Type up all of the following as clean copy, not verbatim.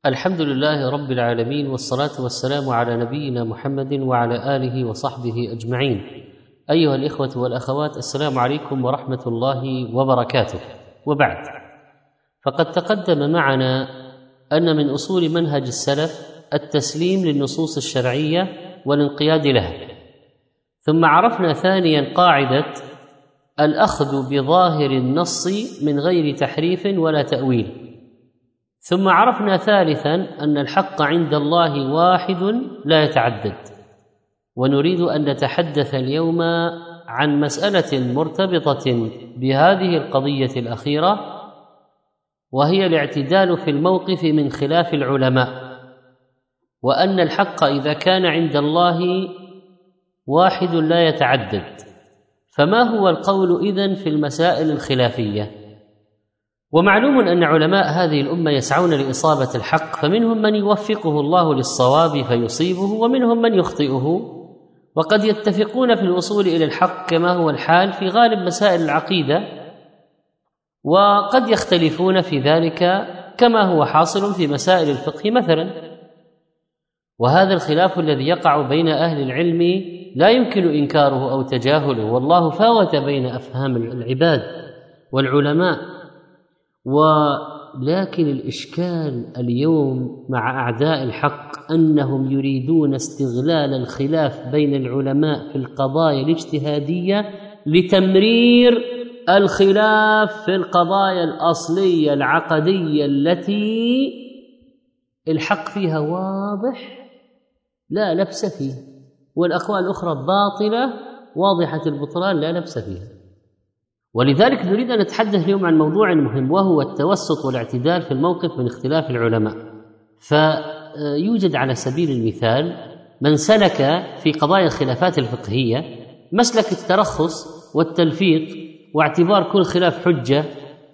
الحمد لله رب العالمين، والصلاة والسلام على نبينا محمد وعلى آله وصحبه أجمعين. أيها الإخوة والأخوات، السلام عليكم ورحمة الله وبركاته. وبعد، فقد تقدم معنا أن من أصول منهج السلف التسليم للنصوص الشرعية والانقياد لها، ثم عرفنا ثانيا قاعدة الأخذ بظاهر النص من غير تحريف ولا تأويل، ثم عرفنا ثالثا أن الحق عند الله واحد لا يتعدد. ونريد أن نتحدث اليوم عن مسألة مرتبطة بهذه القضية الأخيرة، وهي الاعتدال في الموقف من خلاف العلماء، وأن الحق إذا كان عند الله واحد لا يتعدد، فما هو القول إذن في المسائل الخلافية؟ ومعلوم أن علماء هذه الأمة يسعون لإصابة الحق، فمنهم من يوفقه الله للصواب فيصيبه، ومنهم من يخطئه، وقد يتفقون في الوصول إلى الحق كما هو الحال في غالب مسائل العقيدة، وقد يختلفون في ذلك كما هو حاصل في مسائل الفقه مثلا. وهذا الخلاف الذي يقع بين أهل العلم لا يمكن إنكاره أو تجاهله، والله فاوت بين أفهام العباد والعلماء. ولكن الإشكال اليوم مع أعداء الحق أنهم يريدون استغلال الخلاف بين العلماء في القضايا الاجتهادية لتمرير الخلاف في القضايا الأصلية العقدية التي الحق فيها واضح لا لبس فيه، والأقوال الأخرى باطلة واضحة البطلان لا لبس فيها. ولذلك نريد أن نتحدث اليوم عن موضوع مهم، وهو التوسط والاعتدال في الموقف من اختلاف العلماء. فيوجد على سبيل المثال من سلك في قضايا الخلافات الفقهية مسلك الترخص والتلفيق واعتبار كل خلاف حجة،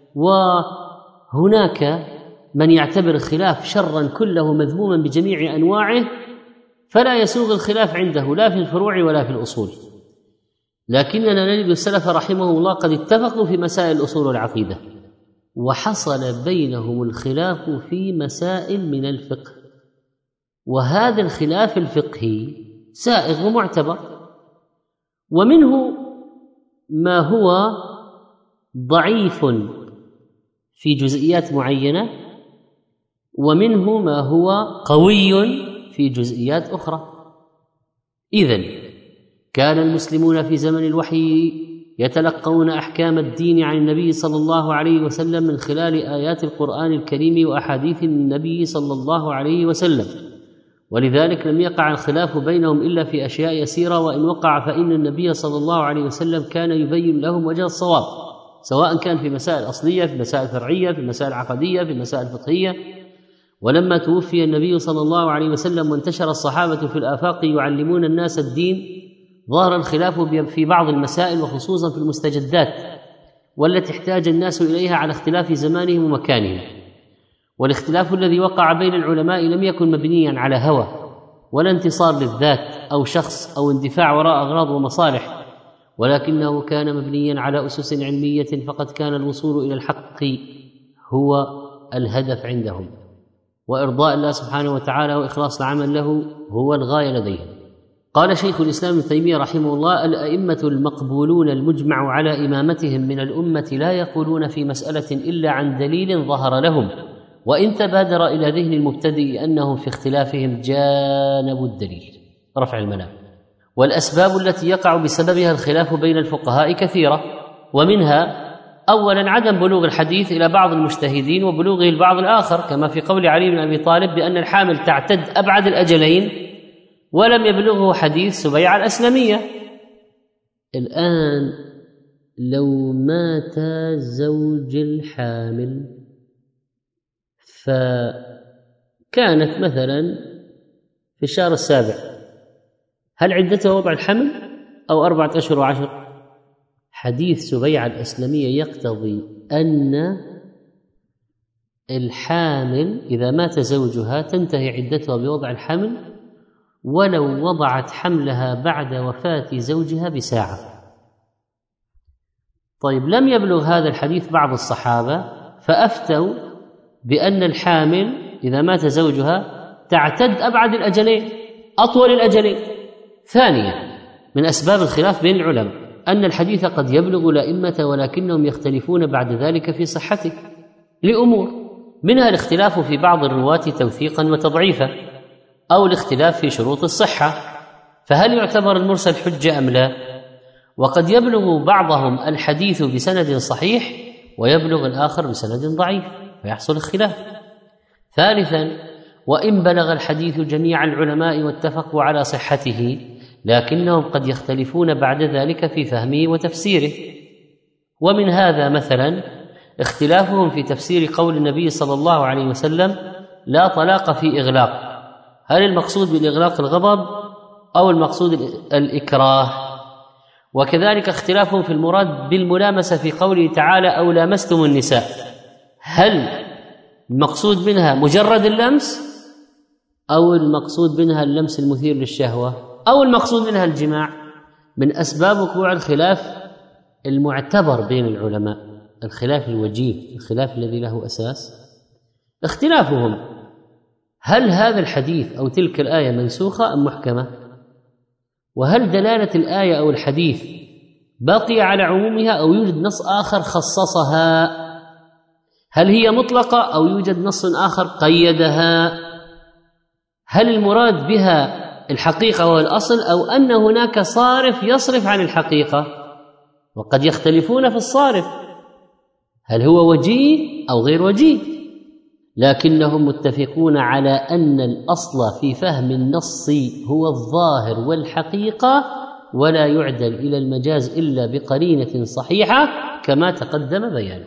وهناك من يعتبر الخلاف شرا كله مذموما بجميع أنواعه، فلا يسوغ الخلاف عنده لا في الفروع ولا في الأصول. لكننا نجد السلف رحمه الله قد اتفقوا في مسائل الأصول والعقيدة، وحصل بينهم الخلاف في مسائل من الفقه، وهذا الخلاف الفقهي سائغ ومعتبر، ومنه ما هو ضعيف في جزئيات معينة، ومنه ما هو قوي في جزئيات أخرى. إذن كان المسلمون في زمن الوحي يتلقون أحكام الدين عن النبي صلى الله عليه وسلم من خلال آيات القرآن الكريم وأحاديث النبي صلى الله عليه وسلم، ولذلك لم يقع الخلاف بينهم إلا في أشياء يسيرة، وإن وقع فإن النبي صلى الله عليه وسلم كان يبين لهم وجه الصواب، سواء كان في مسائل أصلية، في مسائل فرعية، في مسائل عقدية، في مسائل فقهية. ولما توفي النبي صلى الله عليه وسلم وانتشر الصحابة في الآفاق يعلمون الناس الدين، ظهر الخلاف في بعض المسائل، وخصوصا في المستجدات والتي احتاج الناس إليها على اختلاف زمانهم ومكانهم. والاختلاف الذي وقع بين العلماء لم يكن مبنيا على هوى ولا انتصار للذات أو شخص أو اندفاع وراء أغراض ومصالح، ولكنه كان مبنيا على أسس علمية، فقد كان الوصول إلى الحق هو الهدف عندهم، وإرضاء الله سبحانه وتعالى وإخلاص العمل له هو الغاية لديهم. قال شيخ الإسلام ابن تيمية رحمه الله: الأئمة المقبولون المجمع على إمامتهم من الأمة لا يقولون في مسألة إلا عن دليل ظهر لهم، وإن تبادر إلى ذهن المبتدئ أنهم في اختلافهم جانبوا الدليل. رفع الملام. والأسباب التي يقع بسببها الخلاف بين الفقهاء كثيرة، ومنها أولا عدم بلوغ الحديث إلى بعض المجتهدين وبلوغه البعض الآخر، كما في قول علي بن أبي طالب بأن الحامل تعتد أبعد الأجلين، ولم يبلغه حديث سبيعة الأسلمية. الآن لو مات زوج الحامل فكانت مثلا في الشهر السابع، هل عدتها وضع الحمل أو 4 أشهر و10؟ حديث سبيعة الأسلمية يقتضي أن الحامل إذا مات زوجها تنتهي عدتها بوضع الحمل ولو وضعت حملها بعد وفاة زوجها بساعة. طيب، لم يبلغ هذا الحديث بعض الصحابة فأفتوا بأن الحامل إذا مات زوجها تعتد أبعد الأجلين أطول الأجلين. ثانيا من أسباب الخلاف بين العلماء أن الحديث قد يبلغ الأئمة ولكنهم يختلفون بعد ذلك في صحته لأمور، منها الاختلاف في بعض الرواة توثيقا وتضعيفا، أو الاختلاف في شروط الصحة، فهل يعتبر المرسل حجة أم لا؟ وقد يبلغ بعضهم الحديث بسند صحيح ويبلغ الآخر بسند ضعيف فيحصل الخلاف. ثالثا وإن بلغ الحديث جميع العلماء واتفقوا على صحته لكنهم قد يختلفون بعد ذلك في فهمه وتفسيره، ومن هذا مثلا اختلافهم في تفسير قول النبي صلى الله عليه وسلم لا طلاق في إغلاق، هل المقصود بالإغلاق الغضب أو المقصود الإكراه؟ وكذلك اختلافهم في المراد بالملامسة في قوله تعالى أو لامستم النساء، هل المقصود منها مجرد اللمس أو المقصود منها اللمس المثير للشهوة أو المقصود منها الجماع؟ من أسباب وقوع الخلاف المعتبر بين العلماء، الخلاف الوجيه، الخلاف الذي له أساس، اختلافهم هل هذا الحديث أو تلك الآية منسوخة أم محكمة؟ وهل دلالة الآية أو الحديث باقية على عمومها أو يوجد نص آخر خصصها؟ هل هي مطلقة أو يوجد نص آخر قيدها؟ هل المراد بها الحقيقة والأصل أو أن هناك صارف يصرف عن الحقيقة؟ وقد يختلفون في الصارف، هل هو وجيه أو غير وجيه؟ لكنهم متفقون على أن الأصل في فهم النص هو الظاهر والحقيقة، ولا يعدل إلى المجاز إلا بقرينة صحيحة كما تقدم بيانه.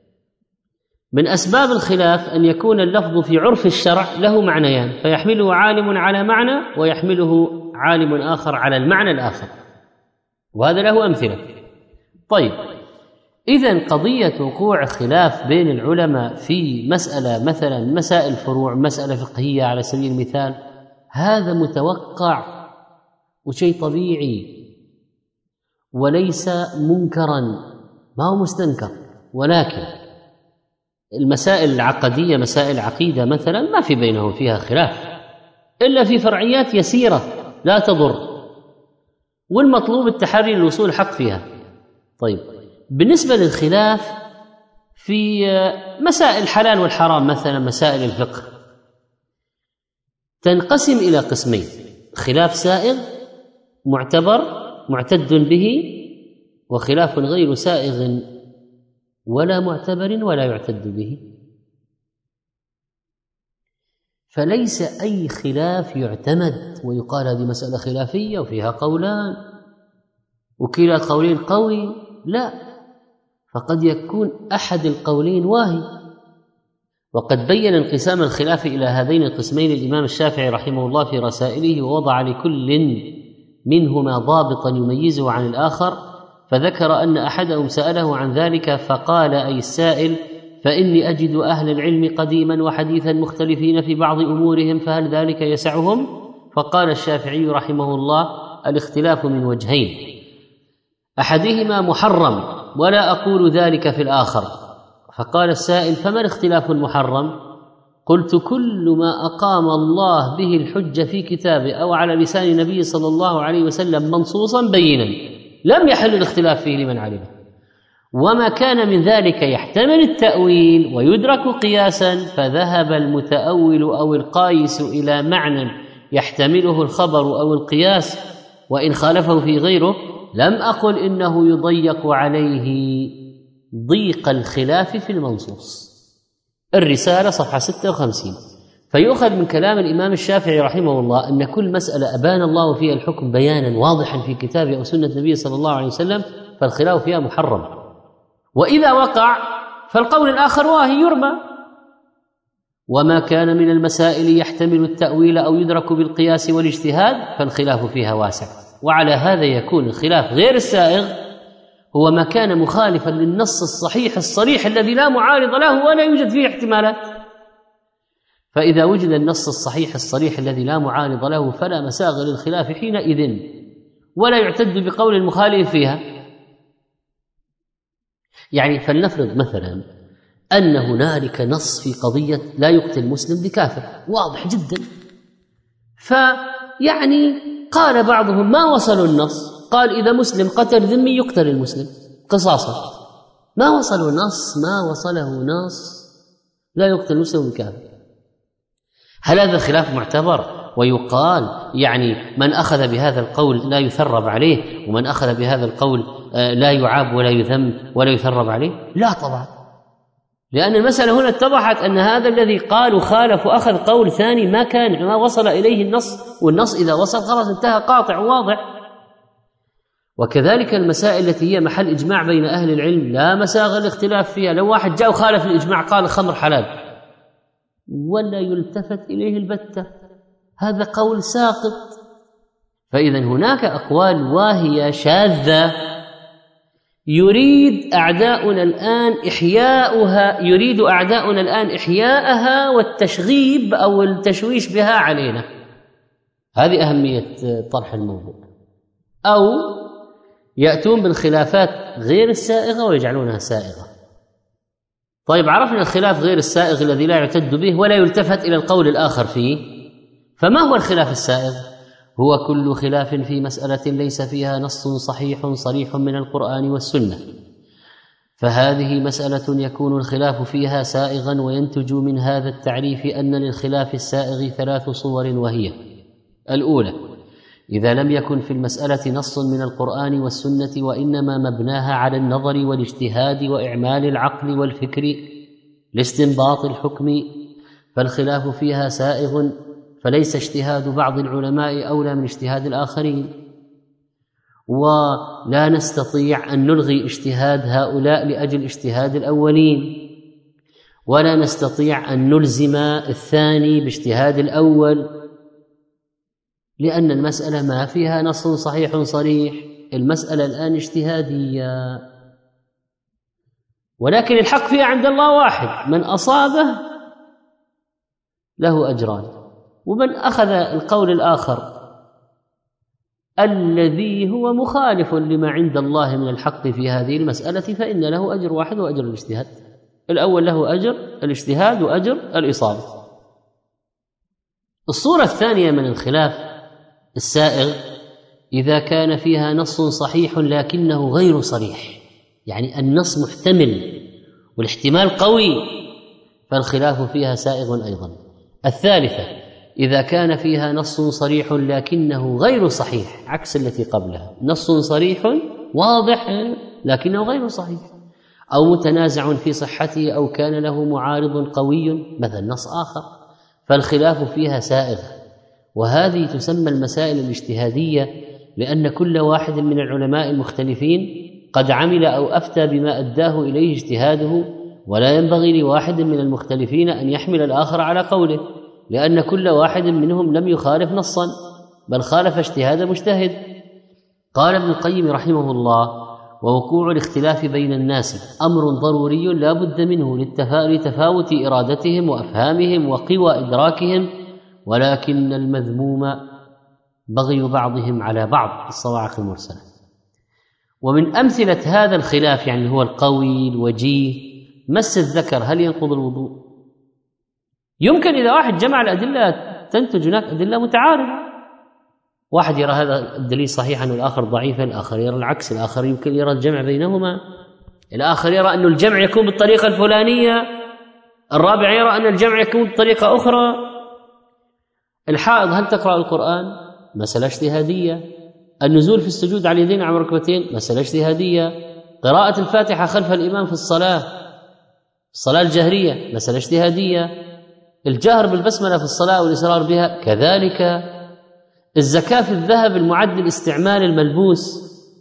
من أسباب الخلاف أن يكون اللفظ في عرف الشرع له معنيان، فيحمله عالم على معنى ويحمله عالم آخر على المعنى الآخر، وهذا له أمثلة. طيب، إذن قضية وقوع خلاف بين العلماء في مسألة مثلا مسائل فروع، مسألة فقهية على سبيل المثال، هذا متوقع وشيء طبيعي وليس منكرا، ما هو مستنكر. ولكن المسائل العقدية، مسائل عقيدة مثلا، ما في بينهم فيها خلاف إلا في فرعيات يسيرة لا تضر، والمطلوب التحري للوصول حق فيها. طيب، بالنسبة للخلاف في مسائل الحلال والحرام مثلا، مسائل الفقه تنقسم إلى قسمين: خلاف سائغ معتبر معتد به، وخلاف غير سائغ ولا معتبر ولا يعتد به. فليس أي خلاف يعتمد ويقال هذه مسألة خلافية وفيها قولان وكلا القولين قوي، لا، فقد يكون أحد القولين واهي. وقد بين انقسام الخلاف إلى هذين القسمين الإمام الشافعي رحمه الله في رسائله، ووضع لكل منهما ضابطا يميزه عن الآخر، فذكر أن أحدهم سأله عن ذلك فقال أي السائل: فإني أجد أهل العلم قديما وحديثا مختلفين في بعض أمورهم، فهل ذلك يسعهم؟ فقال الشافعي رحمه الله: الاختلاف من وجهين، أحدهما محرم ولا أقول ذلك في الآخر. فقال السائل: فما الاختلاف المحرم؟ قلت: كل ما أقام الله به الحجة في كتابه أو على لسان النبي صلى الله عليه وسلم منصوصا بينا لم يحل الاختلاف فيه لمن علمه، وما كان من ذلك يحتمل التأويل ويدرك قياسا، فذهب المتأول أو القايس إلى معنى يحتمله الخبر أو القياس وإن خالفه في غيره، لم أقل إنه يضيق عليه ضيق الخلاف في المنصوص. الرسالة صفحة 56. فيؤخذ من كلام الإمام الشافعي رحمه الله أن كل مسألة أبان الله فيها الحكم بيانا واضحا في كتابه أو سنة النبي صلى الله عليه وسلم فالخلاف فيها محرم، وإذا وقع فالقول الآخر واهي يرمى. وما كان من المسائل يحتمل التأويل أو يدرك بالقياس والاجتهاد فالخلاف فيها واسع. وعلى هذا يكون الخلاف غير السائغ هو ما كان مخالفا للنص الصحيح الصريح الذي لا معارض له ولا يوجد فيه احتمالات. فإذا وجد النص الصحيح الصريح الذي لا معارض له فلا مساغ للخلاف حينئذ، ولا يعتد بقول المخالف فيها. يعني فلنفرض مثلا أن هنالك نص في قضية لا يقتل مسلم بكافر واضح جدا، فيعني قال بعضهم ما وصلوا النص، قال إذا مسلم قتل ذمي يقتل المسلم قصاصا، ما وصلوا نص، ما وصله نص لا يقتل مسلم بكافر. هل هذا الخلاف معتبر ويقال يعني من أخذ بهذا القول لا يثرب عليه، ومن أخذ بهذا القول لا يعاب ولا يذم ولا يثرب عليه؟ لا طبعا، لأن المسألة هنا اتضحت أن هذا الذي قال وخالف وأخذ قول ثاني ما وصل إليه النص، والنص إذا وصل خلاص انتهى قاطع واضح. وكذلك المسائل التي هي محل إجماع بين أهل العلم لا مساغ الاختلاف فيها، لو واحد جاء وخالف الإجماع قال الخمر حلال ولا يلتفت إليه البتة، هذا قول ساقط. فإذا هناك أقوال واهية شاذة يريد أعداؤنا الآن إحياءها والتشغيب أو التشويش بها علينا. هذه أهمية طرح الموضوع. أو يأتون بالخلافات غير السائغة ويجعلونها سائغة. طيب عرفنا الخلاف غير السائغ الذي لا يعتد به ولا يلتفت إلى القول الآخر فيه، فما هو الخلاف السائغ؟ هو كل خلاف في مسألة ليس فيها نص صحيح صريح من القرآن والسنة، فهذه مسألة يكون الخلاف فيها سائغا، وينتج من هذا التعريف أن للخلاف السائغ 3 صور، وهي: الأولى إذا لم يكن في المسألة نص من القرآن والسنة وإنما مبناها على النظر والاجتهاد وإعمال العقل والفكر لاستنباط الحكم، فالخلاف فيها سائغ، فليس اجتهاد بعض العلماء أولى من اجتهاد الآخرين، ولا نستطيع أن نلغي اجتهاد هؤلاء لأجل اجتهاد الأولين، ولا نستطيع أن نلزم الثاني باجتهاد الأول، لأن المسألة ما فيها نص صحيح صريح، المسألة الآن اجتهادية، ولكن الحق فيها عند الله واحد، من أصابه له أجران، ومن أخذ القول الآخر الذي هو مخالف لما عند الله من الحق في هذه المسألة فإن له أجر واحد وأجر الاجتهاد. الأول له أجر الاجتهاد وأجر الإصابة. الصورة الثانية من الخلاف السائغ إذا كان فيها نص صحيح لكنه غير صريح، يعني النص محتمل والاحتمال قوي، فالخلاف فيها سائغ أيضا. الثالثة إذا كان فيها نص صريح لكنه غير صحيح، عكس التي قبلها، نص صريح واضح لكنه غير صحيح، أو متنازع في صحته، أو كان له معارض قوي مثل نص آخر، فالخلاف فيها سائغ. وهذه تسمى المسائل الاجتهادية، لأن كل واحد من العلماء المختلفين قد عمل أو أفتى بما أداه إليه اجتهاده، ولا ينبغي لواحد من المختلفين أن يحمل الآخر على قوله، لأن كل واحد منهم لم يخالف نصا بل خالف اجتهاد مجتهد. قال ابن القيم رحمه الله: ووقوع الاختلاف بين الناس أمر ضروري لا بد منه لتفاوت إرادتهم وأفهامهم وقوى إدراكهم، ولكن المذموم بغي بعضهم على بعض، الصواعق المرسلة. ومن أمثلة هذا الخلاف يعني هو القوي الوجيه مس الذكر هل ينقض الوضوء؟ يمكن إذا واحد جمع الأدلة تنتج هناك أدلة متعارضة، واحد يرى هذا الدليل صحيحا والآخر ضعيفا، الآخر يرى العكس، الآخر يمكن يرى الجمع بينهما، الآخر يرى أن الجمع يكون بالطريقة الفلانية، الرابع يرى أن الجمع يكون بطريقة أخرى. الحائض هل تقرأ القرآن؟ مسألة اجتهادية. النزول في السجود على اليدين على الركبتين مسألة اجتهادية. قراءة الفاتحة خلف الإمام في الصلاة الجهرية مسألة اجتهادية. الجهر بالبسملة في الصلاة والإصرار بها كذلك. الزكاة في الذهب المعد للاستعمال الملبوس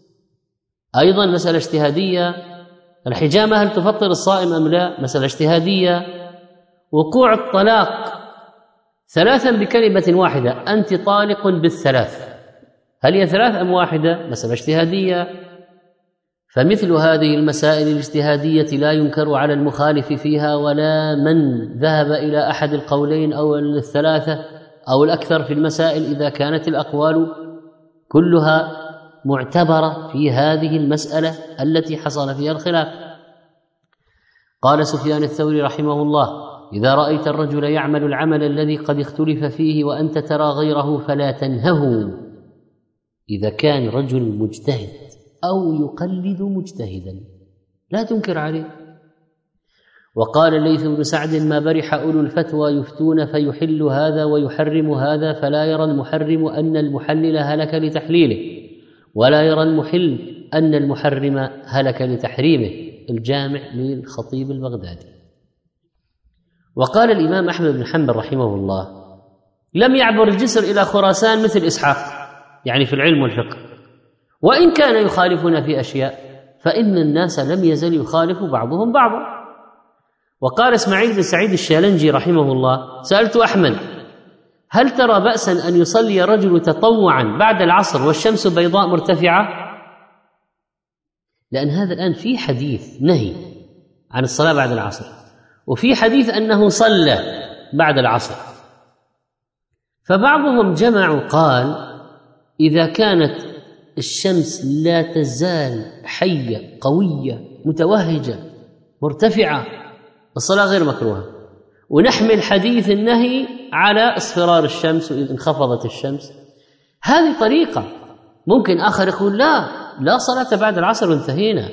أيضا مسألة اجتهادية. الحجامة هل تفطر الصائم أم لا؟ مسألة اجتهادية. وقوع الطلاق 3 بكلمة واحدة، أنت طالق بالثلاث، هل هي 3 أم واحدة؟ مسألة اجتهادية. فمثل هذه المسائل الاجتهادية لا ينكر على المخالف فيها ولا من ذهب إلى أحد القولين أو الثلاثة أو الأكثر في المسائل، إذا كانت الأقوال كلها معتبرة في هذه المسألة التي حصل فيها الخلاف. قال سفيان الثوري رحمه الله: إذا رأيت الرجل يعمل العمل الذي قد اختلف فيه وأنت ترى غيره فلا تنهه. إذا كان رجل مجتهد أو يقلد مجتهدا لا تنكر عليه. وقال الليث بن سعد: ما برح أولو الفتوى يفتون فيحل هذا ويحرم هذا، فلا يرى المحرم أن المحلل هلك لتحليله، ولا يرى المحل أن المحرم هلك لتحريمه. الجامع للخطيب البغدادي. وقال الإمام أحمد بن حنبل رحمه الله: لم يعبر الجسر إلى خراسان مثل إسحاق، يعني في العلم والفقه، وإن كان يخالفنا في أشياء فإن الناس لم يزل يخالف بعضهم بعضا. وقال إسماعيل بن سعيد الشالنجي رحمه الله: سألت أحمد: هل ترى بأسا أن يصلي رجل تطوعا بعد العصر والشمس بيضاء مرتفعة؟ لأن هذا الآن في حديث نهي عن الصلاة بعد العصر، وفي حديث أنه صلى بعد العصر. فبعضهم جمعوا قال: إذا كانت الشمس لا تزال حية قوية متوهجة مرتفعة الصلاة غير مكروهة، ونحمل حديث النهي على اصفرار الشمس وإذا انخفضت الشمس. هذه طريقة. ممكن آخر يقول: لا صلاة بعد العصر وانتهينا،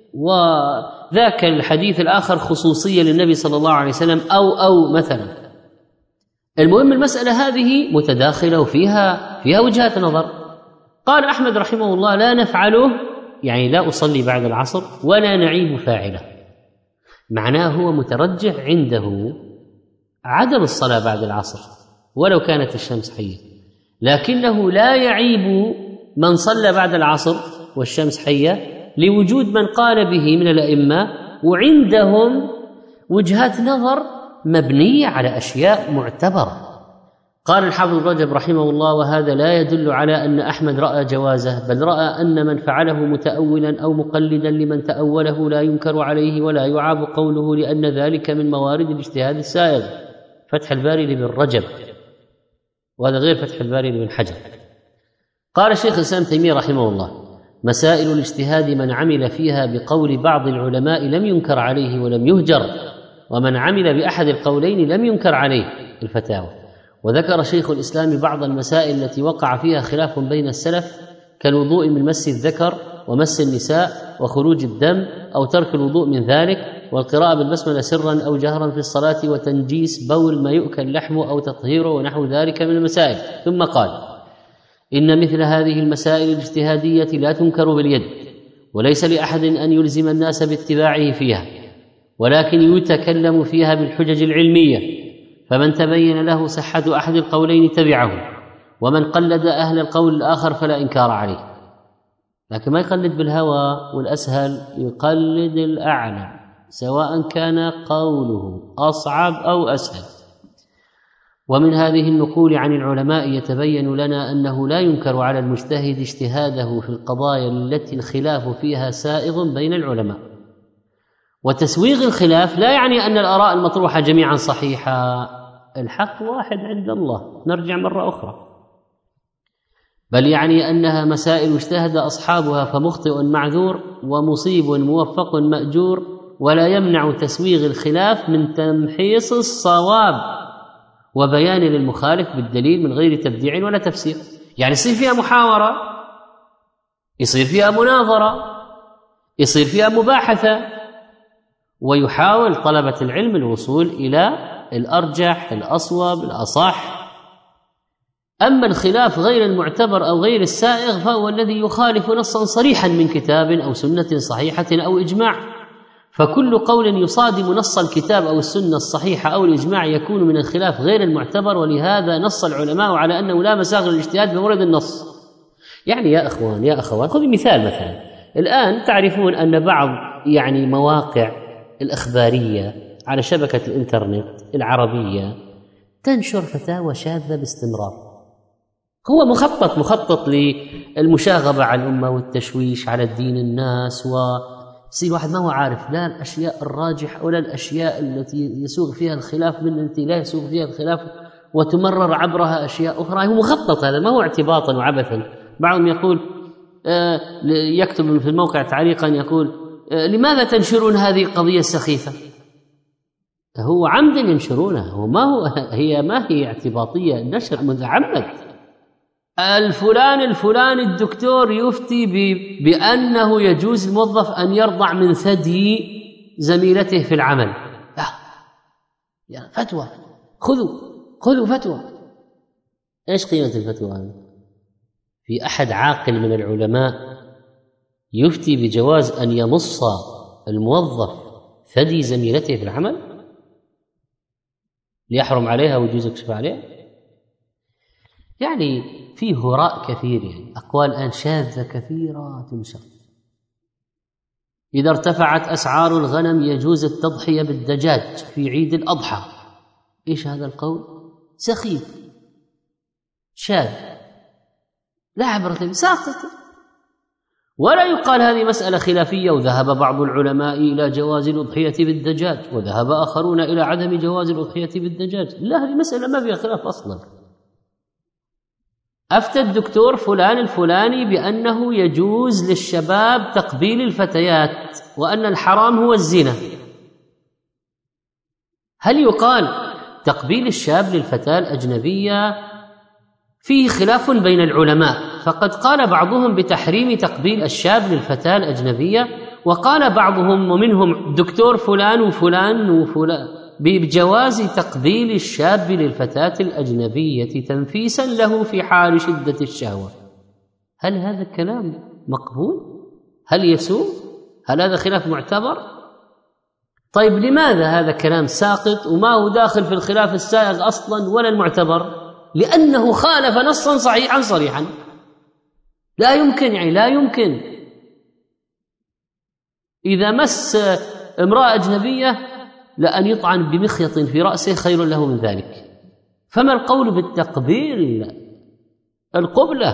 وذاك الحديث الآخر خصوصية للنبي صلى الله عليه وسلم أو مثلا. المهم المسألة هذه متداخلة وفيها وجهات نظر. قال أحمد رحمه الله: لا نفعله، يعني لا أصلي بعد العصر ولا نعيب فاعله. معناه هو مترجح عنده عدم الصلاة بعد العصر ولو كانت الشمس حية، لكنه لا يعيب من صلى بعد العصر والشمس حية لوجود من قال به من الأئمة، وعندهم وجهات نظر مبنية على أشياء معتبرة. قال الحافظ ابن رجب رحمه الله: وهذا لا يدل على أن أحمد رأى جوازه، بل رأى أن من فعله متأولا أو مقلدا لمن تأوله لا ينكر عليه ولا يعاب قوله، لأن ذلك من موارد الاجتهاد السائغ. فتح الباري لابن رجب، وهذا غير فتح الباري لابن حجر. قال الشيخ الإسلام تيمية رحمه الله: مسائل الاجتهاد من عمل فيها بقول بعض العلماء لم ينكر عليه ولم يهجر، ومن عمل بأحد القولين لم ينكر عليه. الفتاوى. وذكر شيخ الإسلام بعض المسائل التي وقع فيها خلاف بين السلف، كالوضوء من مس الذكر ومس النساء وخروج الدم أو ترك الوضوء من ذلك، والقراءة بالبسملة سرا أو جهرا في الصلاة، وتنجيس بول ما يؤكل لحمه أو تطهيره ونحو ذلك من المسائل. ثم قال: إن مثل هذه المسائل الاجتهادية لا تنكر باليد، وليس لأحد أن يلزم الناس باتباعه فيها، ولكن يتكلم فيها بالحجج العلمية، فمن تبين له صحة أحد القولين تبعه، ومن قلد أهل القول الآخر فلا إنكار عليه. لكن ما يقلد بالهوى، والأسهل يقلد الأعلى سواء كان قوله أصعب أو أسهل. ومن هذه النقول عن العلماء يتبين لنا أنه لا ينكر على المجتهد اجتهاده في القضايا التي الخلاف فيها سائغ بين العلماء. وتسويغ الخلاف لا يعني أن الآراء المطروحة جميعا صحيحة، الحق واحد عند الله، نرجع مرة أخرى، بل يعني أنها مسائل اجتهد أصحابها فمخطئ معذور ومصيب موفق مأجور، ولا يمنع تسويغ الخلاف من تمحيص الصواب وبيان للمخالف بالدليل من غير تبديع ولا تفسير. يعني يصير فيها محاورة، يصير فيها مناظرة، يصير فيها مباحثة، ويحاول طلبة العلم الوصول إلى الأرجح الأصوب الأصح. أما الخلاف غير المعتبر أو غير السائغ فهو الذي يخالف نصا صريحا من كتاب أو سنة صحيحة أو إجماع، فكل قول يصادم نص الكتاب أو السنة الصحيحة أو الإجماع يكون من الخلاف غير المعتبر. ولهذا نص العلماء على أنه لا مساغ للاجتهاد بمورد النص. يعني يا أخوان يا أخوات، خذ مثال مثلا، الآن تعرفون أن بعض مواقع الإخبارية على شبكة الإنترنت العربية تنشر فتاوى شاذة باستمرار. هو مخطط للمشاغبة على الأمة والتشويش على الدين الناس، ويصير واحد ما هو عارف لا الأشياء الراجحة ولا الأشياء التي يسوغ فيها الخلاف من التي لا يسوغ فيها الخلاف، وتمرر عبرها أشياء أخرى. هو مخطط، هذا ما هو اعتباطا وعبثا. بعضهم يقول يكتب في الموقع تعليقا يقول: لماذا تنشرون هذه القضية السخيفة؟ هو عمدا ينشرونه، هي ما هي اعتباطية، نشر متعمد. الفلاني الدكتور يفتي بأنه يجوز الموظف أن يرضع من ثدي زميلته في العمل. يا فتوى، خذوا فتوى. ايش قيمة الفتوى هذه؟ في أحد عاقل من العلماء يفتي بجواز أن يمص الموظف ثدي زميلته في العمل ليحرم عليها ويجوز يكشف عليها؟ يعني فيه هراء كثير، يعني أقوال الآن شاذة كثيرة تنشر. إذا ارتفعت أسعار الغنم يجوز التضحية بالدجاج في عيد الأضحى. إيش هذا القول؟ سخيف شاذ لا عبرة به، ساقط. ولا يقال هذه مسألة خلافية وذهب بعض العلماء إلى جواز الأضحية بالدجاج وذهب آخرون إلى عدم جواز الأضحية بالدجاج. لا، هذه مسألة ما فيها خلاف أصلا. أفتى الدكتور فلان الفلاني بأنه يجوز للشباب تقبيل الفتيات وأن الحرام هو الزنا. هل يقال تقبيل الشاب للفتاة الأجنبية؟ فيه خلاف بين العلماء، فقد قال بعضهم بتحريم تقبيل الشاب للفتاة الأجنبية، وقال بعضهم ومنهم دكتور فلان وفلان بجواز تقبيل الشاب للفتاة الأجنبية تنفيسا له في حال شدة الشهوة. هل هذا الكلام مقبول؟ هل يسوء؟ هل هذا خلاف معتبر؟ طيب لماذا هذا كلام ساقط وما هو داخل في الخلاف السائغ أصلا ولا المعتبر؟ لأنه خالف نصا صحيحا صريحا. لا يمكن إذا مس امرأة أجنبية لأن يطعن بمخيط في رأسه خير له من ذلك. فما القول بالتقبيل القبلة؟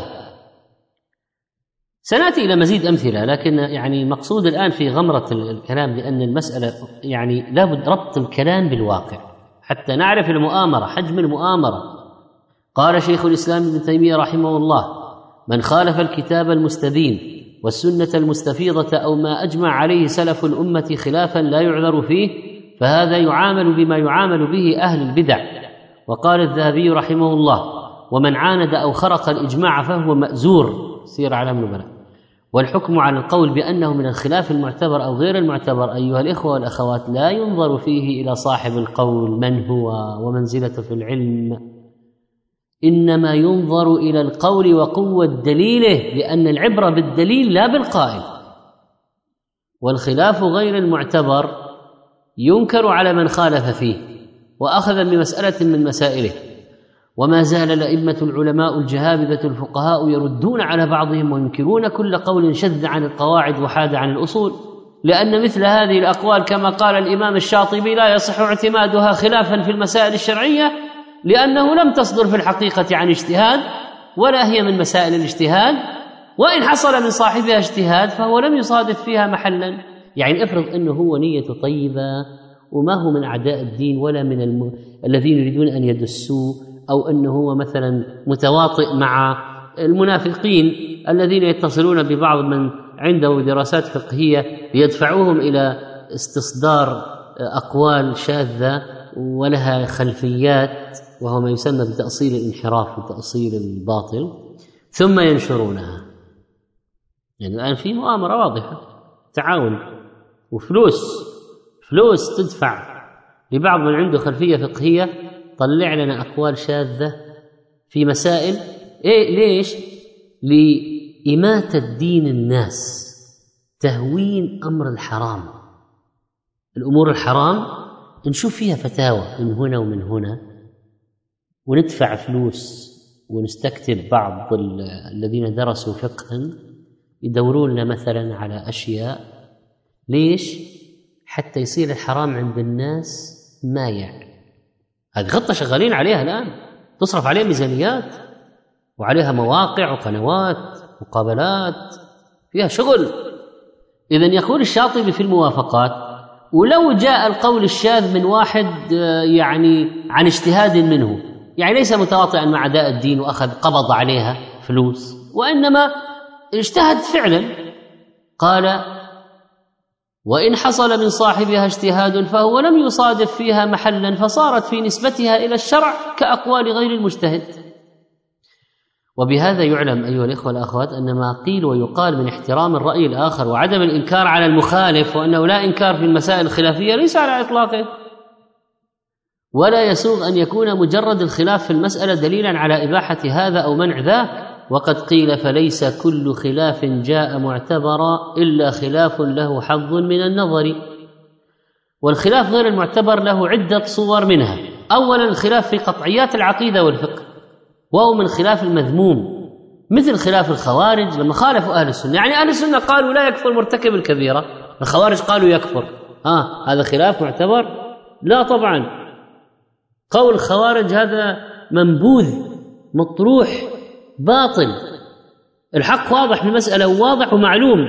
سنأتي إلى مزيد أمثلة، لكن يعني مقصود الآن في غمرة الكلام لأن المسألة يعني لابد ربط الكلام بالواقع حتى نعرف المؤامرة، حجم المؤامرة. قال شيخ الإسلام ابن تيمية رحمه الله: من خالف الكتاب المستبين والسنة المستفيضة أو ما أجمع عليه سلف الأمة خلافا لا يعذر فيه فهذا يعامل بما يعامل به أهل البدع. وقال الذهبي رحمه الله: ومن عاند أو خرق الإجماع فهو مأزور، سير أعلام النبلاء. والحكم على القول بأنه من الخلاف المعتبر أو غير المعتبر أيها الإخوة والأخوات لا ينظر فيه إلى صاحب القول من هو ومنزلته في العلم، إنما ينظر إلى القول وقوة دليله، لأن العبرة بالدليل لا بالقائل. والخلاف غير المعتبر ينكر على من خالف فيه وأخذ بمسألة من مسائله. وما زال الأئمة العلماء الجهابذة الفقهاء يردون على بعضهم وينكرون كل قول شذ عن القواعد وحاد عن الأصول، لأن مثل هذه الأقوال كما قال الإمام الشاطبي لا يصح اعتمادها خلافا في المسائل الشرعية، لأنه لم تصدر في الحقيقة عن اجتهاد ولا هي من مسائل الاجتهاد، وإن حصل من صاحبها اجتهاد فهو لم يصادف فيها محلا. يعني افرض أنه هو نية طيبة وما هو من أعداء الدين ولا من الذين يريدون أن يدسوه، أو أنه هو مثلا متواطئ مع المنافقين الذين يتصلون ببعض من عنده دراسات فقهية ليدفعوهم إلى استصدار أقوال شاذة ولها خلفيات، وهو ما يسمى بتأصيل الانحراف وتأصيل الباطل، ثم ينشرونها. يعني الآن في مؤامرة واضحة، تعاون وفلوس تدفع لبعض من عنده خلفية فقهية طلع لنا أقوال شاذة في مسائل. ليش؟ لإماتة دين الناس، تهوين أمر الحرام. الأمور الحرام نشوف فيها فتاوى من هنا ومن هنا وندفع فلوس ونستكتب بعض الذين درسوا فقها يدورون لنا مثلا على أشياء. ليش؟ حتى يصير الحرام عند الناس مايع. هذه خطة شغالين عليها الآن، تصرف عليها ميزانيات وعليها مواقع وقنوات مقابلات فيها شغل. إذن يقول الشاطبي في الموافقات: ولو جاء القول الشاذ من واحد يعني عن اجتهاد منه، يعني ليس متواطئا مع أعداء الدين وأخذ قبض عليها فلوس، وإنما اجتهد فعلا، قال: وإن حصل من صاحبها اجتهاد فهو لم يصادف فيها محلا، فصارت في نسبتها إلى الشرع كأقوال غير المجتهد. وبهذا يعلم أيها الإخوة والأخوات أن ما قيل ويقال من احترام الرأي الآخر وعدم الإنكار على المخالف، وأنه لا إنكار في المسائل الخلافية، ليس على إطلاقه، ولا يسوغ أن يكون مجرد الخلاف في المسألة دليلا على إباحة هذا أو منع ذاك. وقد قيل: فليس كل خلاف جاء معتبرا إلا خلاف له حظ من النظر. والخلاف غير المعتبر له عدة صور، منها أولا الخلاف في قطعيات العقيدة والفقه، وهو من خلاف المذموم، مثل خلاف الخوارج لما خالفوا أهل السنة. يعني أهل السنة قالوا لا يكفر مرتكب الكبيرة، الخوارج قالوا يكفر. هذا خلاف معتبر؟ لا طبعا، قول الخوارج هذا منبوذ مطروح باطل، الحق واضح في المسألة، واضح ومعلوم.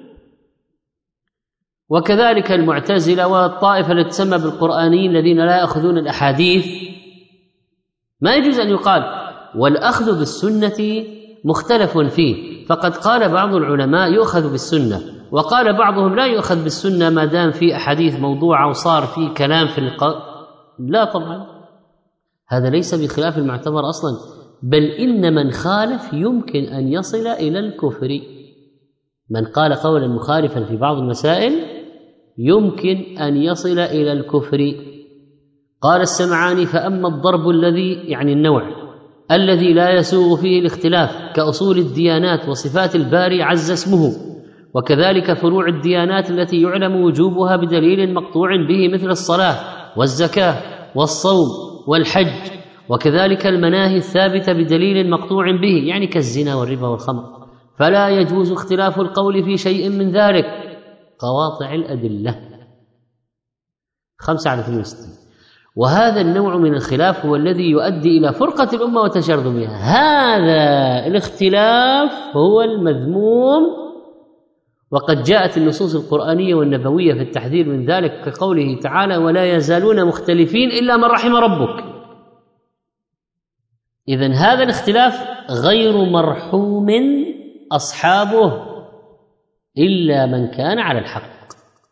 وكذلك المعتزلة والطائفة التي تسمى بالقرآنيين الذين لا يأخذون الأحاديث، ما يجوز أن يقال والأخذ بالسنة مختلف فيه، فقد قال بعض العلماء يؤخذ بالسنة، وقال بعضهم لا يؤخذ بالسنة ما دام في أحاديث موضوعة وصار في كلام في لا طبعا، هذا ليس بخلاف المعتبر أصلا، بل إن من خالف يمكن أن يصل إلى الكفر. من قال قولا مخالفا في بعض المسائل يمكن أن يصل إلى الكفر. قال السمعاني: فأما الضرب الذي، يعني النوع الذي لا يسوغ فيه الاختلاف كأصول الديانات وصفات الباري عز اسمه، وكذلك فروع الديانات التي يعلم وجوبها بدليل مقطوع به مثل الصلاة والزكاة والصوم والحج، وكذلك المناهي الثابتة بدليل مقطوع به، يعني كالزنا والربا والخمر، فلا يجوز اختلاف القول في شيء من ذلك. قواطع الأدلة 5/62. وهذا النوع من الخلاف هو الذي يؤدي إلى فرقة الأمة وتشرذمها. هذا الاختلاف هو المذموم، وقد جاءت النصوص القرآنية والنبوية في التحذير من ذلك، كقوله تعالى: ولا يزالون مختلفين إلا من رحم ربك. إذن هذا الاختلاف غير مرحوم أصحابه إلا من كان على الحق،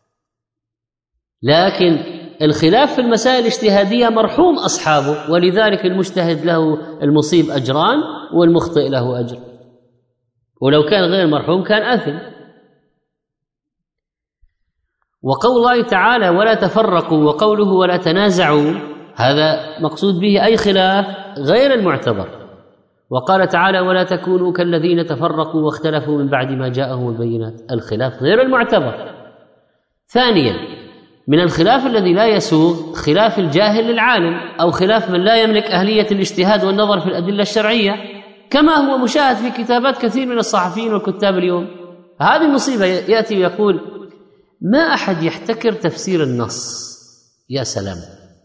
لكن الخلاف في المسائل الاجتهادية مرحوم أصحابه، ولذلك المجتهد له المصيب أجران والمخطئ له أجر، ولو كان غير مرحوم كان آثم. وقول الله تعالى: ولا تفرقوا، وقوله: ولا تنازعوا، هذا مقصود به أي خلاف غير المعتبر. وقال تعالى: ولا تكونوا كالذين تفرقوا واختلفوا من بعد ما جاءهم البينات، الخلاف غير المعتبر. ثانيا، من الخلاف الذي لا يسوغ خلاف الجاهل للعالم، أو خلاف من لا يملك أهلية الاجتهاد والنظر في الأدلة الشرعية، كما هو مشاهد في كتابات كثير من الصحفيين والكتاب اليوم. هذه المصيبة، يأتي ويقول: ما أحد يحتكر تفسير النص. يا سلام،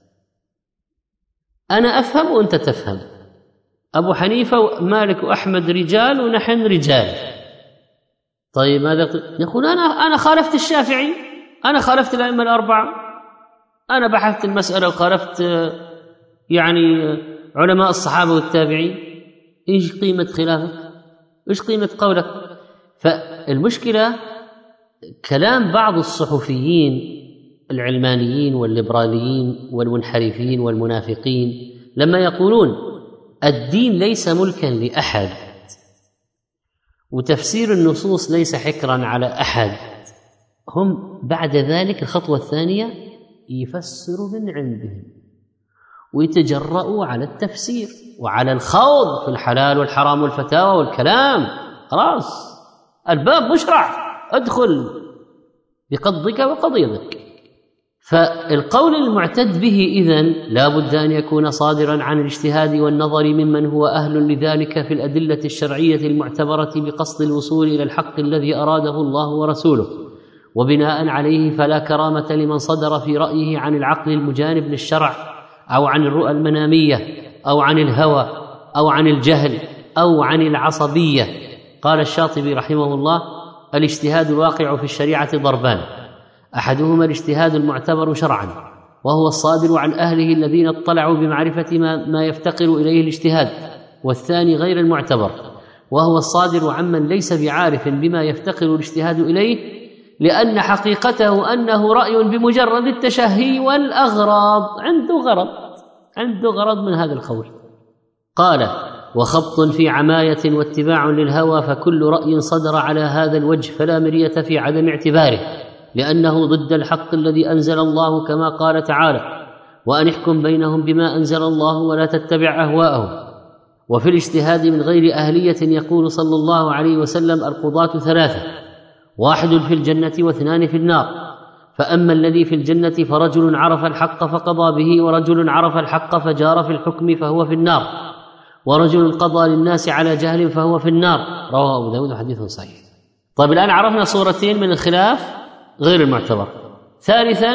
أنا أفهم وأنت تفهم، أبو حنيفة ومالك وأحمد رجال ونحن رجال. طيب ماذا يقول؟ أنا خالفت الشافعي، أنا خالفت الأئمة الأربعة، أنا بحثت المسألة وخالفت يعني علماء الصحابة والتابعين. إيش قيمة خلافك؟ إيش قيمة قولك؟ فالمشكلة كلام بعض الصحفيين العلمانيين والليبراليين والمنحرفين والمنافقين لما يقولون الدين ليس ملكا لأحد، وتفسير النصوص ليس حكرا على أحد، هم بعد ذلك الخطوة الثانية يفسروا من عندهم ويتجرؤوا على التفسير وعلى الخوض في الحلال والحرام والفتاوى والكلام. خلاص الباب مشرع، ادخل بقضك وقضيضك. فالقول المعتد به إذن لا بد أن يكون صادرا عن الاجتهاد والنظر ممن هو أهل لذلك في الأدلة الشرعية المعتبرة بقصد الوصول إلى الحق الذي أراده الله ورسوله، وبناء عليه فلا كرامة لمن صدر في رأيه عن العقل المجانب للشرع، أو عن الرؤى المنامية، أو عن الهوى، أو عن الجهل، أو عن العصبية. قال الشاطبي رحمه الله: الاجتهاد الواقع في الشريعة ضربان: أحدهما الاجتهاد المعتبر شرعا، وهو الصادر عن أهله الذين اطلعوا بمعرفة ما يفتقر إليه الاجتهاد، والثاني غير المعتبر، وهو الصادر عمن ليس بعارف بما يفتقر الاجتهاد إليه، لأن حقيقته أنه رأي بمجرد التشهي والأغراض، عنده غرض من هذا القول. قال: وخبط في عماية واتباع للهوى، فكل رأي صدر على هذا الوجه فلا مرية في عدم اعتباره، لأنه ضد الحق الذي أنزل الله، كما قال تعالى: وأن احكم بينهم بما أنزل الله ولا تتبع أهواءهم. وفي الاجتهاد من غير أهلية يقول صلى الله عليه وسلم: القضاة ثلاثة، 1 في الجنة و2 في النار، فأما الذي في الجنة فرجل عرف الحق فقضى به، ورجل عرف الحق فجار في الحكم فهو في النار، ورجل قضى للناس على جهل فهو في النار. رواه أبو داود حديث صحيح. طيب الآن عرفنا صورتين من الخلاف غير المعتبر. ثالثا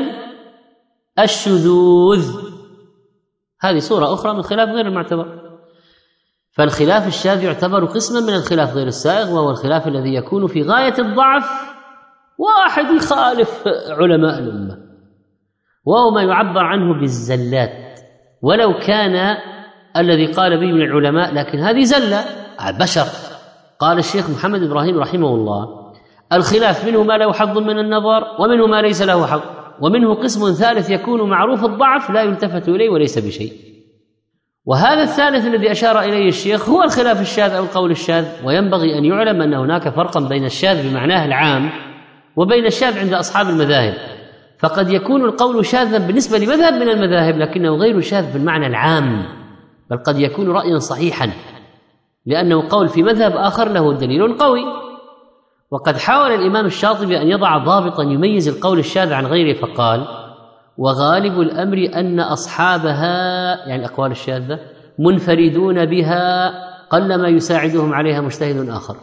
الشذوذ، هذه صورة أخرى من الخلاف غير المعتبر. فالخلاف الشاذ يعتبر قسما من الخلاف غير السائغ، وهو الخلاف الذي يكون في غاية الضعف، واحد يخالف علماء الأمة، وهو ما يعبر عنه بالزلات، ولو كان الذي قال به من العلماء، لكن هذه زلة بشر. قال الشيخ محمد إبراهيم رحمه الله: الخلاف منه ما له حظ من النظر، ومنه ما ليس له حظ، ومنه قسم ثالث يكون معروف الضعف لا يلتفت إليه وليس بشيء. وهذا الثالث الذي أشار إليه الشيخ هو الخلاف الشاذ أو القول الشاذ. وينبغي أن يعلم أن هناك فرقا بين الشاذ بمعناه العام وبين الشاذ عند أصحاب المذاهب. فقد يكون القول شاذا بالنسبة لمذهب من المذاهب، لكنه غير شاذ بالمعنى العام، بل قد يكون رأيا صحيحا لأنه قول في مذهب آخر له دليل قوي. وقد حاول الإمام الشاطبي أن يضع ضابطا يميز القول الشاذ عن غيره، فقال: وغالب الأمر أن أصحابها، يعني الأقوال الشاذة، منفردون بها، قلما يساعدهم عليها مجتهد آخر.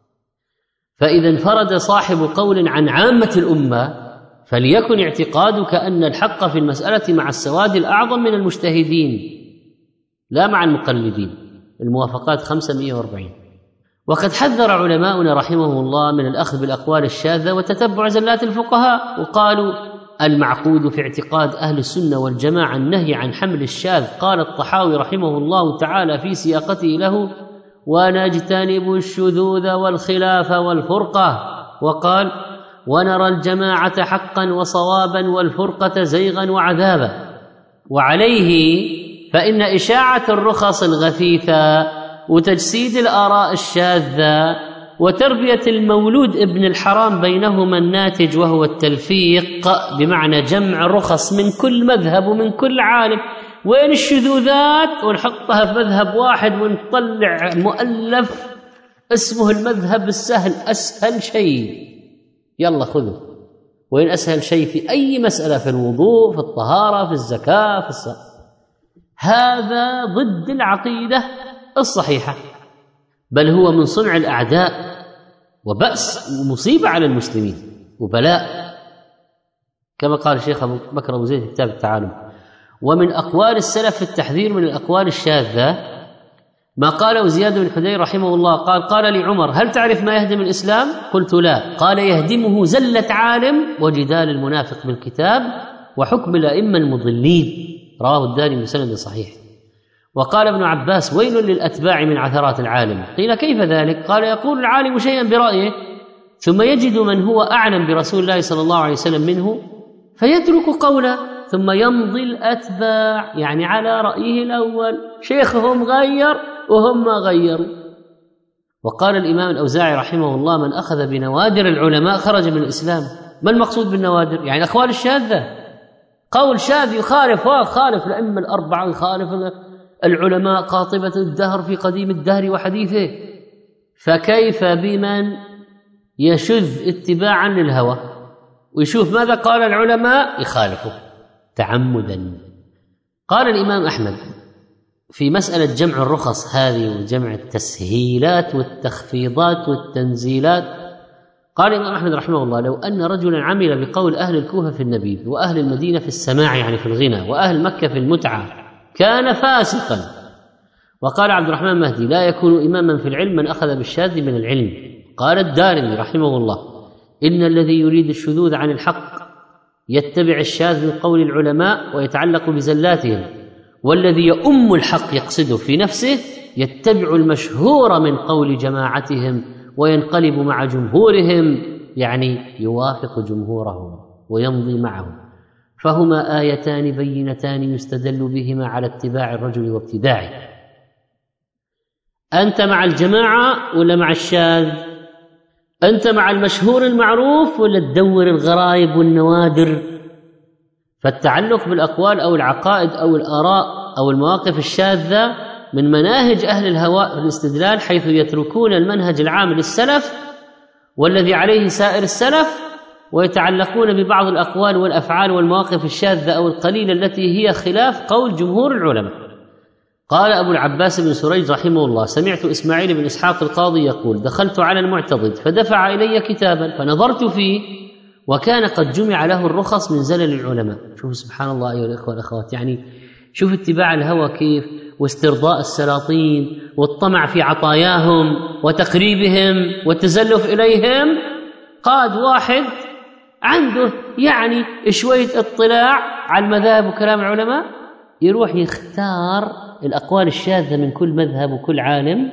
فإذا انفرد صاحب قول عن عامة الأمة فليكن اعتقادك أن الحق في المسألة مع السواد الأعظم من المجتهدين لا مع المقلدين. الموافقات 540. وقد حذر علماؤنا رحمهم الله من الأخذ بالأقوال الشاذة وتتبع زلات الفقهاء، وقالوا: المعقود في اعتقاد أهل السنة والجماعة النهي عن حمل الشاذ. قال الطحاوي رحمه الله تعالى في سياقته له: ونجتنب الشذوذ والخلاف والفرقة. وقال: ونرى الجماعة حقا وصوابا والفرقة زيغا وعذابا. وعليه فإن إشاعة الرخص الغثيثة وتجسيد الآراء الشاذة وتربية المولود ابن الحرام بينهما الناتج وهو التلفيق، بمعنى جمع رخص من كل مذهب ومن كل عالم، وين الشذوذات ونحطها في مذهب واحد ونطلع مؤلف اسمه المذهب السهل، أسهل شيء يلا خذه. وين أسهل شيء في أي مسألة، في الوضوء، في الطهارة، في الزكاة، في الصلاة. هذا ضد العقيدة الصحيحة، بل هو من صنع الأعداء وبأس ومصيبة على المسلمين وبلاء، كما قال الشيخ أبو بكر أبو زيد في كتاب التعالم. ومن أقوال السلف في التحذير من الأقوال الشاذة ما قاله زياد بن حدير رحمه الله، قال لي عمر: هل تعرف ما يهدم الإسلام؟ قلت: لا. قال: يهدمه زلة عالم وجدال المنافق بالكتاب وحكم الأئمة المضلين. رواه الدارمي بسند صحيح. وقال ابن عباس: ويل للأتباع من عثرات العالم. قيل: كيف ذلك؟ قال: يقول العالم شيئا برأيه ثم يجد من هو أعلم برسول الله صلى الله عليه وسلم منه فيترك قوله، ثم يمضي الأتباع، يعني على رأيه الأول، شيخهم غير وهم ما غيروا. وقال الإمام الأوزاعي رحمه الله: من أخذ بنوادر العلماء خرج من الإسلام. ما المقصود بالنوادر؟ يعني الأقوال الشاذة، قول شاذ يخالف الأئمة الأربعة، يخالف العلماء قاطبة الدهر في قديم الدهر وحديثه. فكيف بمن يشذ اتباعا للهوى ويشوف ماذا قال العلماء يخالفه تعمدا؟ قال الإمام أحمد في مسألة جمع الرخص هذه وجمع التسهيلات والتخفيضات والتنزيلات، قال الإمام أحمد رحمه الله: لو أن رجلا عمل بقول أهل الكوفة في النبيذ وأهل المدينة في السماع، يعني في الغنى، وأهل مكة في المتعة، كان فاسقا. وقال عبد الرحمن مهدي: لا يكون إماما في العلم من أخذ بالشاذ من العلم. قال الدارمي رحمه الله: إن الذي يريد الشذوذ عن الحق يتبع الشاذ من قول العلماء ويتعلق بزلاتهم، والذي يؤم الحق يقصده في نفسه يتبع المشهور من قول جماعتهم وينقلب مع جمهورهم يعني يوافق جمهورهم ويمضي معهم، فهما آيتان بينتان يستدل بهما على اتباع الرجل وابتداعه. أنت مع الجماعة ولا مع الشاذ؟ أنت مع المشهور المعروف ولا تدور الغرائب والنوادر؟ فالتعلق بالأقوال أو العقائد أو الآراء أو المواقف الشاذة من مناهج أهل الهواء في الاستدلال، حيث يتركون المنهج العام للسلف والذي عليه سائر السلف، ويتعلقون ببعض الأقوال والأفعال والمواقف الشاذة أو القليلة التي هي خلاف قول جمهور العلماء. قال أبو العباس بن سريج رحمه الله: سمعت إسماعيل بن إسحاق القاضي يقول: دخلت على المعتضد فدفع إلي كتابا فنظرت فيه وكان قد جمع له الرخص من زلل العلماء. شوفوا سبحان الله أيها الإخوة والأخوات، يعني شوف اتباع الهوى كيف، واسترضاء السلاطين والطمع في عطاياهم وتقريبهم والتزلف إليهم. قاد واحد عنده يعني شوية اطلاع على المذاهب وكلام العلماء، يروح يختار الأقوال الشاذة من كل مذهب وكل عالم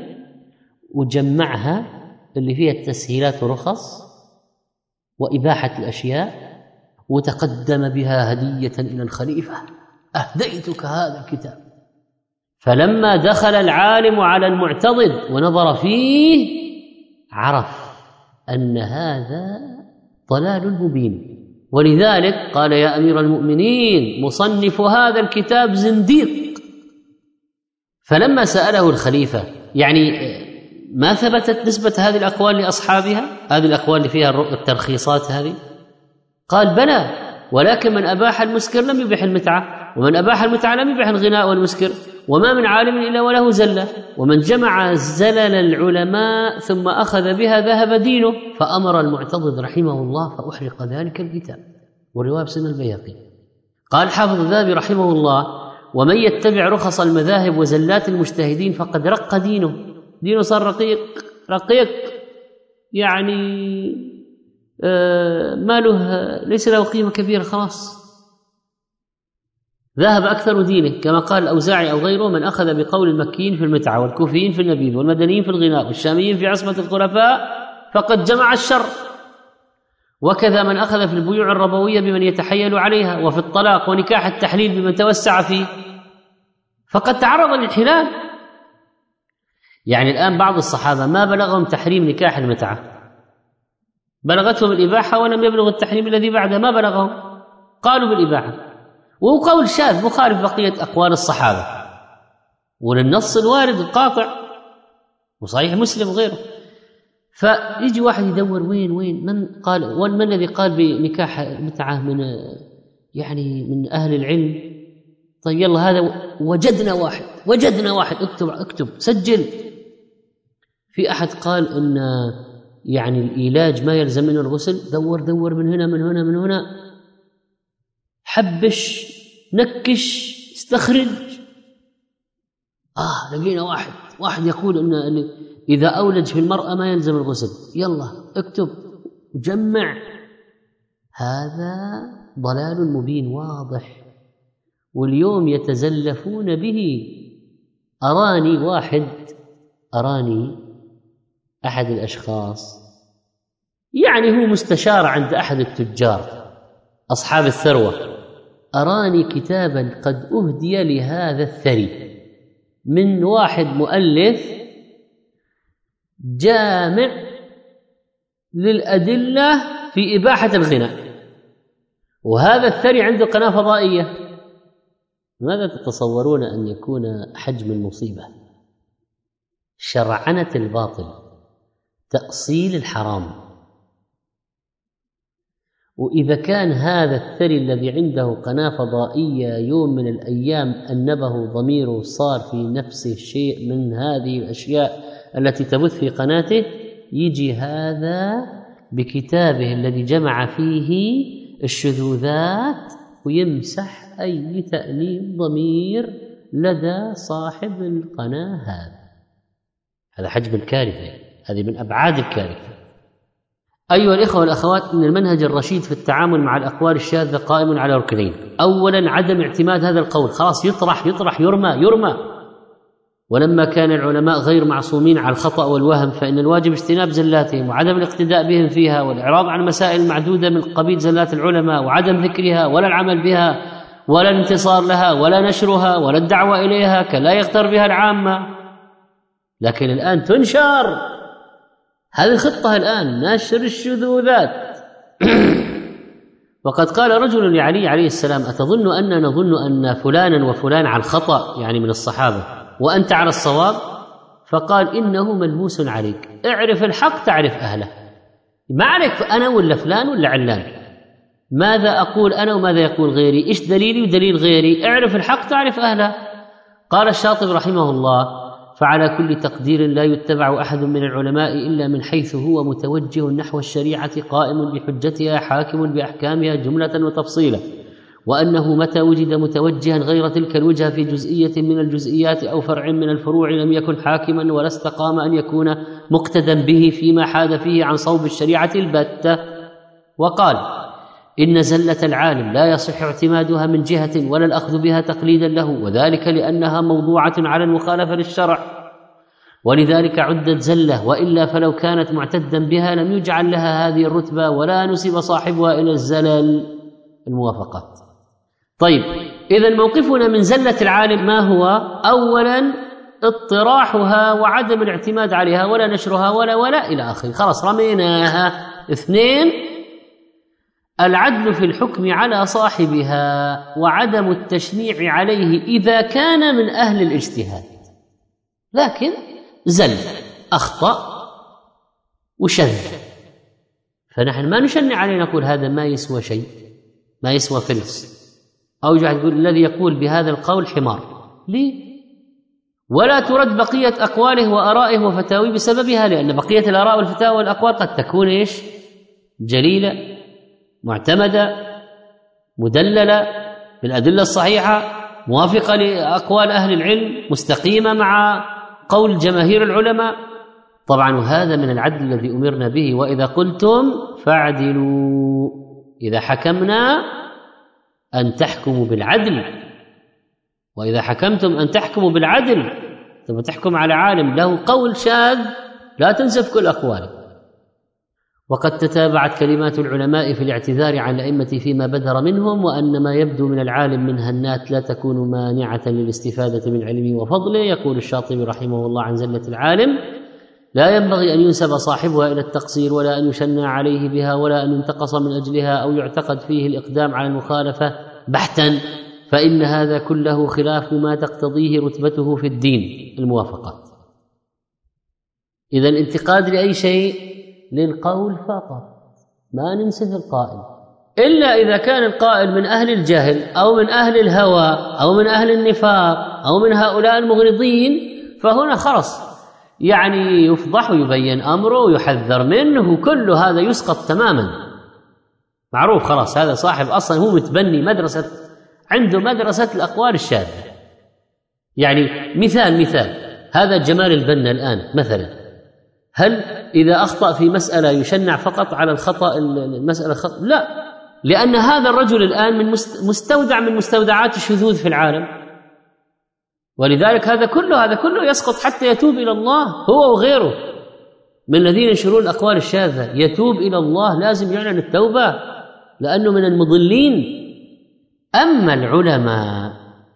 وجمعها اللي فيها التسهيلات ورخص وإباحة الأشياء، وتقدم بها هدية إلى الخليفة: أهديتك هذا الكتاب. فلما دخل العالم على المعتضد ونظر فيه عرف أن هذا ضلال مبين، ولذلك قال: يا أمير المؤمنين، مصنف هذا الكتاب زنديق. فلما سأله الخليفة، يعني ما ثبتت نسبة هذه الأقوال لأصحابها، هذه الأقوال اللي فيها الترخيصات هذه؟ قال: بلى، ولكن من أباح المسكر لم يبح المتعة، ومن أباح المتعة لم يبح الغناء والمسكر، وما من عالم إلا وله زلة، ومن جمع زلل العلماء ثم أخذ بها ذهب دينه. فأمر المعتضد رحمه الله فأحرق ذلك الكتاب. والرواية بسنن البيهقي. قال حافظ الذهبي رحمه الله: ومن يتبع رخص المذاهب وزلات المجتهدين فقد رق دينه صار رقيق يعني ما له، ليس له قيمة كبيرة، خلاص ذهب أكثر دينه. كما قال الأوزاعي أو غيره: من أخذ بقول المكيين في المتعة والكوفيين في النبيذ والمدنيين في الغناء والشاميين في عصمة الخلفاء فقد جمع الشر. وكذا من أخذ في البيوع الربوية بمن يتحيل عليها، وفي الطلاق ونكاح التحليل بمن توسع فيه فقد تعرض للحلال. يعني الآن بعض الصحابة ما بلغهم تحريم نكاح المتعة، بلغتهم الإباحة، ولم يبلغ التحريم الذي بعده، ما بلغهم، قالوا بالإباحة، وهو قول شاذ مخالف بقية أقوال الصحابة وللنص الوارد القاطع وصحيح مسلم وغيره. فيجي واحد يدور وين من قال، ومن الذي قال بنكاح المتعة من من أهل العلم. طيب يلا هذا وجدنا واحد اكتب سجل. في أحد قال إن الإيلاج ما يلزم منه الغسل، دور من هنا حبش نكش استخرج، لقينا واحد يقول إن إذا أولج في المرأة ما يلزم الغسل، يلا اكتب وجمع. هذا ضلال مبين واضح، واليوم يتزلفون به. أراني أحد الأشخاص هو مستشار عند أحد التجار أصحاب الثروة، أراني كتابا قد أهدي لهذا الثري من واحد مؤلف جامع للأدلة في إباحة الغناء، وهذا الثري عنده قناة فضائية. ماذا تتصورون أن يكون حجم المصيبة؟ شرعنة الباطل، تأصيل الحرام. وإذا كان هذا الثري الذي عنده قناة فضائية يوم من الأيام أنبه ضميره صار في نفسه شيء من هذه الأشياء التي تبث في قناته، يجي هذا بكتابه الذي جمع فيه الشذوذات ويمسح أي تأنيب ضمير لدى صاحب القناة. هذا حجم الكارثة، هذه من أبعاد الكارثة. أيها الإخوة والأخوات، إن المنهج الرشيد في التعامل مع الأقوال الشاذة قائم على ركنين: أولا عدم اعتماد هذا القول، خلاص يطرح يرمى. ولما كان العلماء غير معصومين على الخطأ والوهم فإن الواجب اجتناب زلاتهم وعدم الاقتداء بهم فيها والإعراض عن مسائل معدودة من قبيل زلات العلماء وعدم ذكرها ولا العمل بها ولا الانتصار لها ولا نشرها ولا الدعوة إليها كلا يغتر بها العامة. لكن الآن تنشر هذه الخطة، الآن نشر الشذوذات. وقد قال رجل لعلي عليه السلام: أتظن أننا نظن أن فلانا وفلان على الخطأ، يعني من الصحابة، وأنت على الصواب؟ فقال: إنه ملموس عليك، اعرف الحق تعرف أهله. ما عليك أنا ولا فلان ولا علان، ماذا أقول أنا وماذا يقول غيري، إيش دليلي ودليل غيري، اعرف الحق تعرف أهله. قال الشاطبي رحمه الله: فعلى كل تقدير لا يتبع أحد من العلماء إلا من حيث هو متوجه نحو الشريعة قائم بحجتها حاكم بأحكامها جملة وتفصيلا، وأنه متى وجد متوجها غير تلك الوجهة في جزئية من الجزئيات أو فرع من الفروع لم يكن حاكما ولا استقام أن يكون مقتدا به فيما حاد فيه عن صوب الشريعة البتة. وقال: إن زلة العالم لا يصح اعتمادها من جهة ولا الأخذ بها تقليدا له، وذلك لأنها موضوعة على المخالفة للشرع، ولذلك عدت زلة، وإلا فلو كانت معتدا بها لم يجعل لها هذه الرتبة ولا نسب صاحبها إلى الزلل الموافقات. طيب، إذن موقفنا من زلة العالم ما هو؟ أولا اطراحها وعدم الاعتماد عليها ولا نشرها ولا إلى آخره، خلاص رميناها. اثنين، العدل في الحكم على صاحبها وعدم التشنيع عليه إذا كان من أهل الاجتهاد، لكن زل أخطأ وشذ، فنحن ما نشنع عليه نقول هذا ما يسوى شيء، ما يسوى فلس، أو يقول الذي يقول بهذا القول حمار. ليه؟ ولا ترد بقية أقواله وآرائه وفتاويه بسببها، لأن بقية الآراء والفتاوى والأقوال قد تكون إيش؟ جليلة، معتمدة، مدللة بالأدلة الصحيحة، موافقة لأقوال أهل العلم، مستقيمة مع قول جماهير العلماء. طبعا هذا من العدل الذي أمرنا به: وإذا قلتم فاعدلوا، إذا حكمنا أن تحكموا بالعدل، وإذا حكمتم أن تحكموا بالعدل. ثم تحكم على عالم له قول شاذ لا تنسف كل أقواله. وقد تتابعت كلمات العلماء في الاعتذار عن الأئمة فيما بدر منهم، وأن ما يبدو من العالم من هنات لا تكون مانعة للاستفادة من علمه وفضله. يقول الشاطبي رحمه الله عن زلة العالم: لا ينبغي أن ينسب صاحبها إلى التقصير، ولا أن يشنع عليه بها، ولا أن ينتقص من أجلها أو يعتقد فيه الإقدام على المخالفة بحتا، فإن هذا كله خلاف ما تقتضيه رتبته في الدين، الموافقات. إذا الانتقاد لأي شيء للقول فقط، ما ننسف القائل، إلا إذا كان القائل من أهل الجهل أو من أهل الهوى أو من أهل النفاق أو من هؤلاء المغرضين، فهنا خلص يعني يفضح ويبين أمره ويحذر منه، وكل هذا يسقط تماما، معروف خلاص هذا صاحب أصلا هو متبني مدرسة، عنده مدرسة الأقوال الشاذة. يعني مثال هذا جمال البنا الآن مثلا، هل إذا أخطأ في مسألة يشنع فقط على الخطأ المسألة خطأ؟ لا، لأن هذا الرجل الآن من مستودع من مستودعات الشذوذ في العالم، ولذلك هذا كله يسقط حتى يتوب إلى الله هو وغيره من الذين ينشرون الأقوال الشاذة، يتوب إلى الله، لازم يعلن التوبة لأنه من المضلين. أما العلماء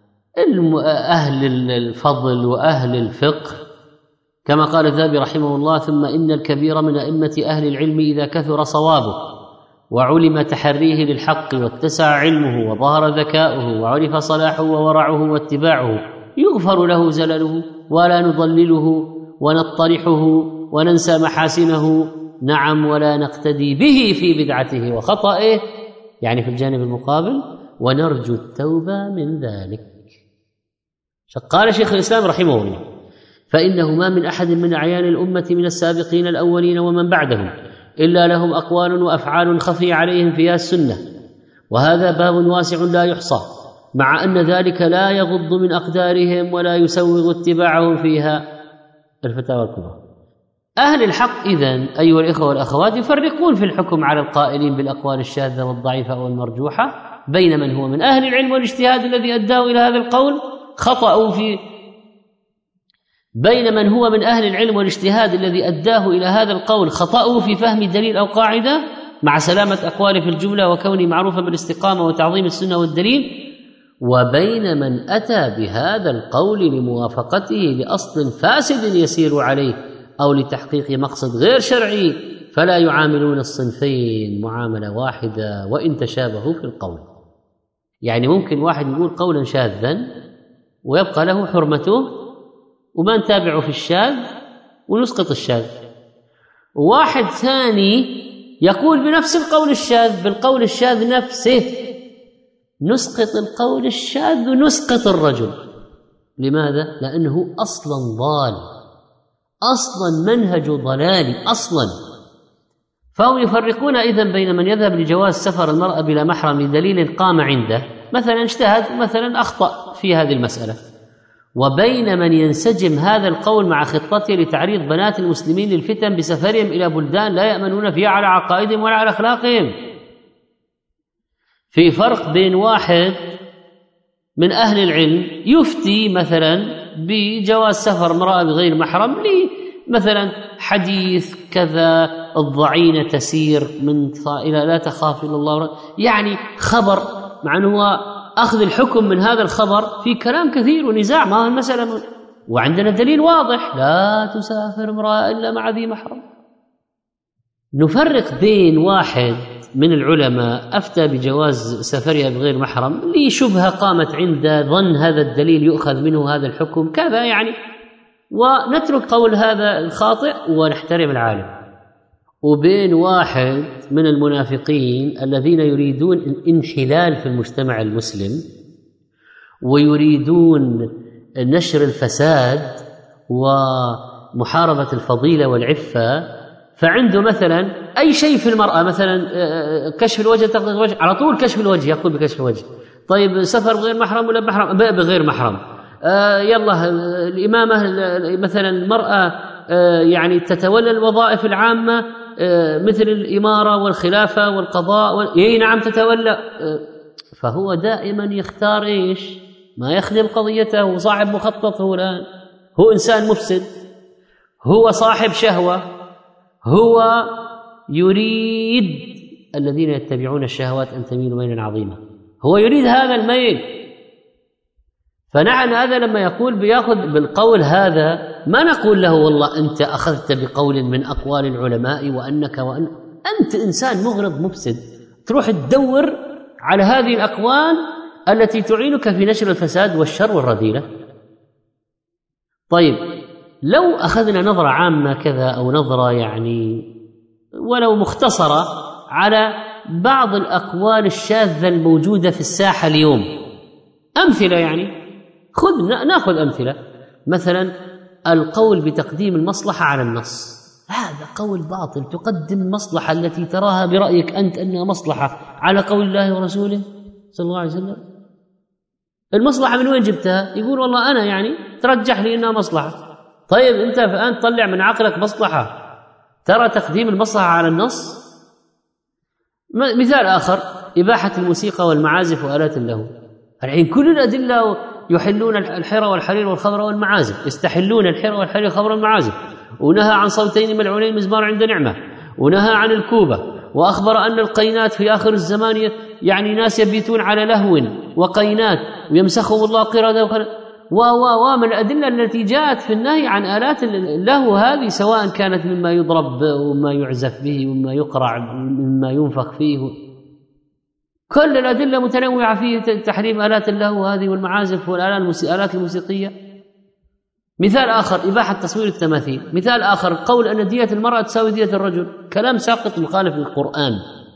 أهل الفضل وأهل الفقه كما قال الذهبي رحمه الله: ثم إن الكبير من أئمة أهل العلم إذا كثر صوابه وعلم تحريه للحق واتسع علمه وظهر ذكاؤه وعرف صلاحه وورعه واتباعه يغفر له زلله، ولا نضلله ونطرحه وننسى محاسنه، نعم، ولا نقتدي به في بدعته وخطئه، يعني في الجانب المقابل، ونرجو التوبة من ذلك. قال شيخ الإسلام رحمه الله: فإنه ما من أحد من أعيان الأمة من السابقين الأولين ومن بعدهم إلا لهم أقوال وأفعال خفي عليهم فيها السنة، وهذا باب واسع لا يحصى، مع أن ذلك لا يغض من أقدارهم ولا يسوغ اتباعهم فيها. الفتاوى الكبرى. أهل الحق إذن أيها الإخوة والأخوات يفرقون في الحكم على القائلين بالأقوال الشاذة والضعيفة والمرجوحة بين من هو من أهل العلم والاجتهاد الذي أداه إلى هذا القول، خطأوا في بين من هو من أهل العلم والاجتهاد الذي أداه إلى هذا القول خطأه في فهم دليل أو قاعدة مع سلامة أقواله في الجملة وكونه معروفا بالاستقامة وتعظيم السنة والدليل، وبين من أتى بهذا القول لموافقته لأصل فاسد يسير عليه أو لتحقيق مقصد غير شرعي، فلا يعاملون الصنفين معاملة واحدة وإن تشابهوا في القول. يعني ممكن واحد يقول قولا شاذا ويبقى له حرمته وما نتابعه في الشاذ ونسقط الشاذ، وواحد ثاني يقول بنفس القول الشاذ بالقول الشاذ نفسه نسقط القول الشاذ ونسقط الرجل. لماذا؟ لأنه أصلا ضال، أصلا منهج ضلالي أصلا. فهم يفرقون إذن بين من يذهب لجواز سفر المرأة بلا محرم لدليل قام عنده، مثلا اجتهد مثلا أخطأ في هذه المسألة، وبين من ينسجم هذا القول مع خطته لتعريض بنات المسلمين للفتن بسفرهم إلى بلدان لا يأمنون فيها على عقائدهم ولا على أخلاقهم. في فرق بين واحد من أهل العلم يفتي مثلا بجواز سفر امرأة بغير محرم مثلا حديث كذا الضعينة تسير من إلى لا تخاف إلا الله، يعني خبر، مع أنه أخذ الحكم من هذا الخبر في كلام كثير ونزاع، ما هو المسألة وعندنا دليل واضح لا تسافر امرأة إلا مع ذي محرم. نفرق بين واحد من العلماء أفتى بجواز سفرها بغير محرم لشبهة قامت عنده ظن هذا الدليل يؤخذ منه هذا الحكم كذا يعني، ونترك قول هذا الخاطئ ونحترم العالم، وبين واحد من المنافقين الذين يريدون الانحلال في المجتمع المسلم ويريدون نشر الفساد ومحاربة الفضيلة والعفة، فعنده مثلا أي شيء في المرأة، مثلا كشف الوجه، تغطية الوجه، على طول كشف الوجه، يقول بكشف الوجه. طيب سفر بغير محرم ولا بمحرم؟ بغير محرم. يلا الإمامة مثلا المرأة يعني تتولى الوظائف العامة مثل الإمارة والخلافة والقضاء نعم تتولى. فهو دائما يختار إيش؟ ما يخدم قضيته، وصاحب مخطط هو الآن، هو إنسان مفسد، هو صاحب شهوة، هو يريد الذين يتبعون الشهوات أن تميلوا ميلا عظيما، هو يريد هذا الميل. فنحن هذا لما يقول بياخذ بالقول هذا ما نقول له والله أنت أخذت بقول من أقوال العلماء وأنك أنت إنسان مغرض مفسد، تروح تدور على هذه الأقوال التي تعينك في نشر الفساد والشر والرذيلة. طيب لو أخذنا نظرة عامة كذا أو نظرة يعني ولو مختصرة على بعض الأقوال الشاذة الموجودة في الساحة اليوم، أمثلة يعني نأخذ أمثلة، مثلا القول بتقديم المصلحة على النص، هذا قول باطل، تقدم المصلحة التي تراها برأيك أنت أنها مصلحة على قول الله ورسوله صلى الله عليه وسلم. المصلحة من وين جبتها؟ يقول والله أنا يعني ترجح لي أنها مصلحة. طيب أنت الآن تطلع من عقلك مصلحة ترى تقديم المصلحة على النص. مثال آخر إباحة الموسيقى والمعازف وآلات اللهو، الحين كل الأدلة يحلون الحرى والحرير والخمر والمعازف، يستحلون الحرى والحرير والخمر والمعازف، ونهى عن صوتين ملعونين مزمار عند نعمة، ونهى عن الكوبة، وأخبر أن القينات في آخر الزمان يعني ناس يبيتون على لهو وقينات ويمسخهم الله قردة من الأدلة التي جاءت في النهي عن آلات اللهو هذه، سواء كانت مما يضرب وما يعزف به وما يقرع وما ينفخ فيه، كل الأدلة متنوعة في تحريم آلات اللهو هذه والمعازف والآلات الموسيقية. مثال آخر إباحة تصوير التماثيل. مثال آخر قول أن دية المرأة تساوي دية الرجل، كلام ساقط مخالف للقرآن.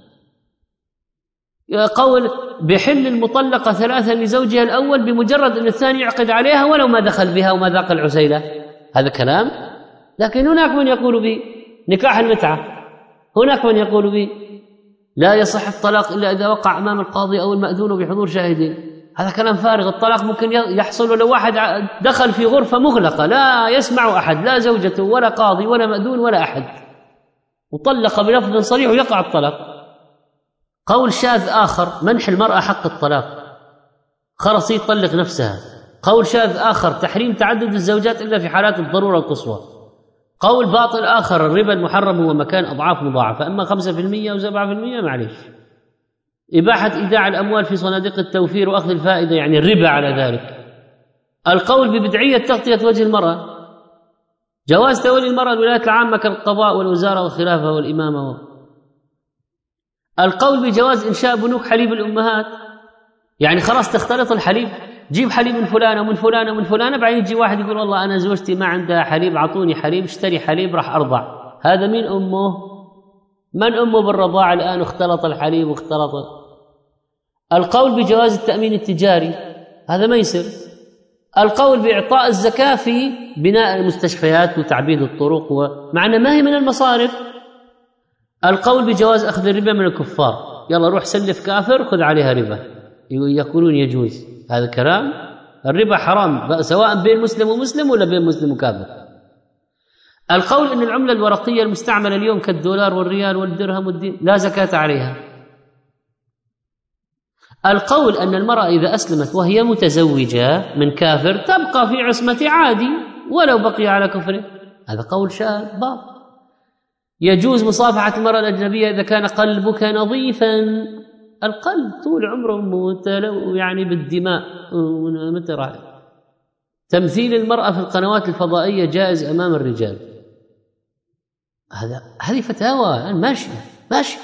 قول بحل المطلقة 3 لزوجها الأول بمجرد أن الثاني يعقد عليها ولو ما دخل بها وما ذاق العسيلة، هذا كلام. لكن هناك من يقول به نكاح المتعة، هناك من يقول به لا يصح الطلاق إلا إذا وقع أمام القاضي أو المأذون بحضور شاهدين، هذا كلام فارغ. الطلاق ممكن يحصل لو واحد دخل في غرفة مغلقة لا يسمع أحد، لا زوجته ولا قاضي ولا مأذون ولا أحد، وطلق بلفظ صريح ويقع الطلاق. قول شاذ آخر منح المرأة حق الطلاق، خلاص يطلق نفسها، قول شاذ آخر تحريم تعدد الزوجات إلا في حالات الضرورة القصوى. قول باطل آخر الربا المحرم هو مكان أضعاف مضاعفة، أما 5% أو 7% معليش. إباحة إيداع الأموال في صناديق التوفير وأخذ الفائدة يعني الربا على ذلك. القول ببدعية تغطية وجه المرأة، جواز تولي المرأة الولايات العامة كالقضاء والوزارة والخلافة والإمامة. القول بجواز إنشاء بنوك حليب الأمهات، يعني خلاص تختلط الحليب، جيب حليب من فلانة ومن فلانة ومن فلانة، بعدين يجي واحد يقول والله أنا زوجتي ما عندها حليب، أعطوني حليب، اشتري حليب راح أرضع. هذا مين أمه؟ من أمه بالرضاعة الآن واختلط الحليب واختلط. القول بجواز التأمين التجاري هذا ما يصير. القول بإعطاء الزكاة في بناء المستشفيات وتعبيد الطرق ومعنى ما هي من المصارف. القول بجواز أخذ الربا من الكفار، يلا روح سلف كافر خذ عليها ربا، يقولون يجوز. هذا الكلام الربا حرام سواء بين مسلم ومسلم ولا بين مسلم وكافر. القول أن العملة الورقية المستعملة اليوم كالدولار والريال والدرهم والدين لا زكاة عليها. القول أن المرأة إذا أسلمت وهي متزوجة من كافر تبقى في عصمة عادي ولو بقي على كفره، هذا قول شاذ باطل. يجوز مصافحة المرأة الأجنبية إذا كان قلبك نظيفا. القلب طول عمره متلو يعني بالدماء. متى راح تمثيل المرأة في القنوات الفضائية جائز أمام الرجال، هذه فتاوى ماشي.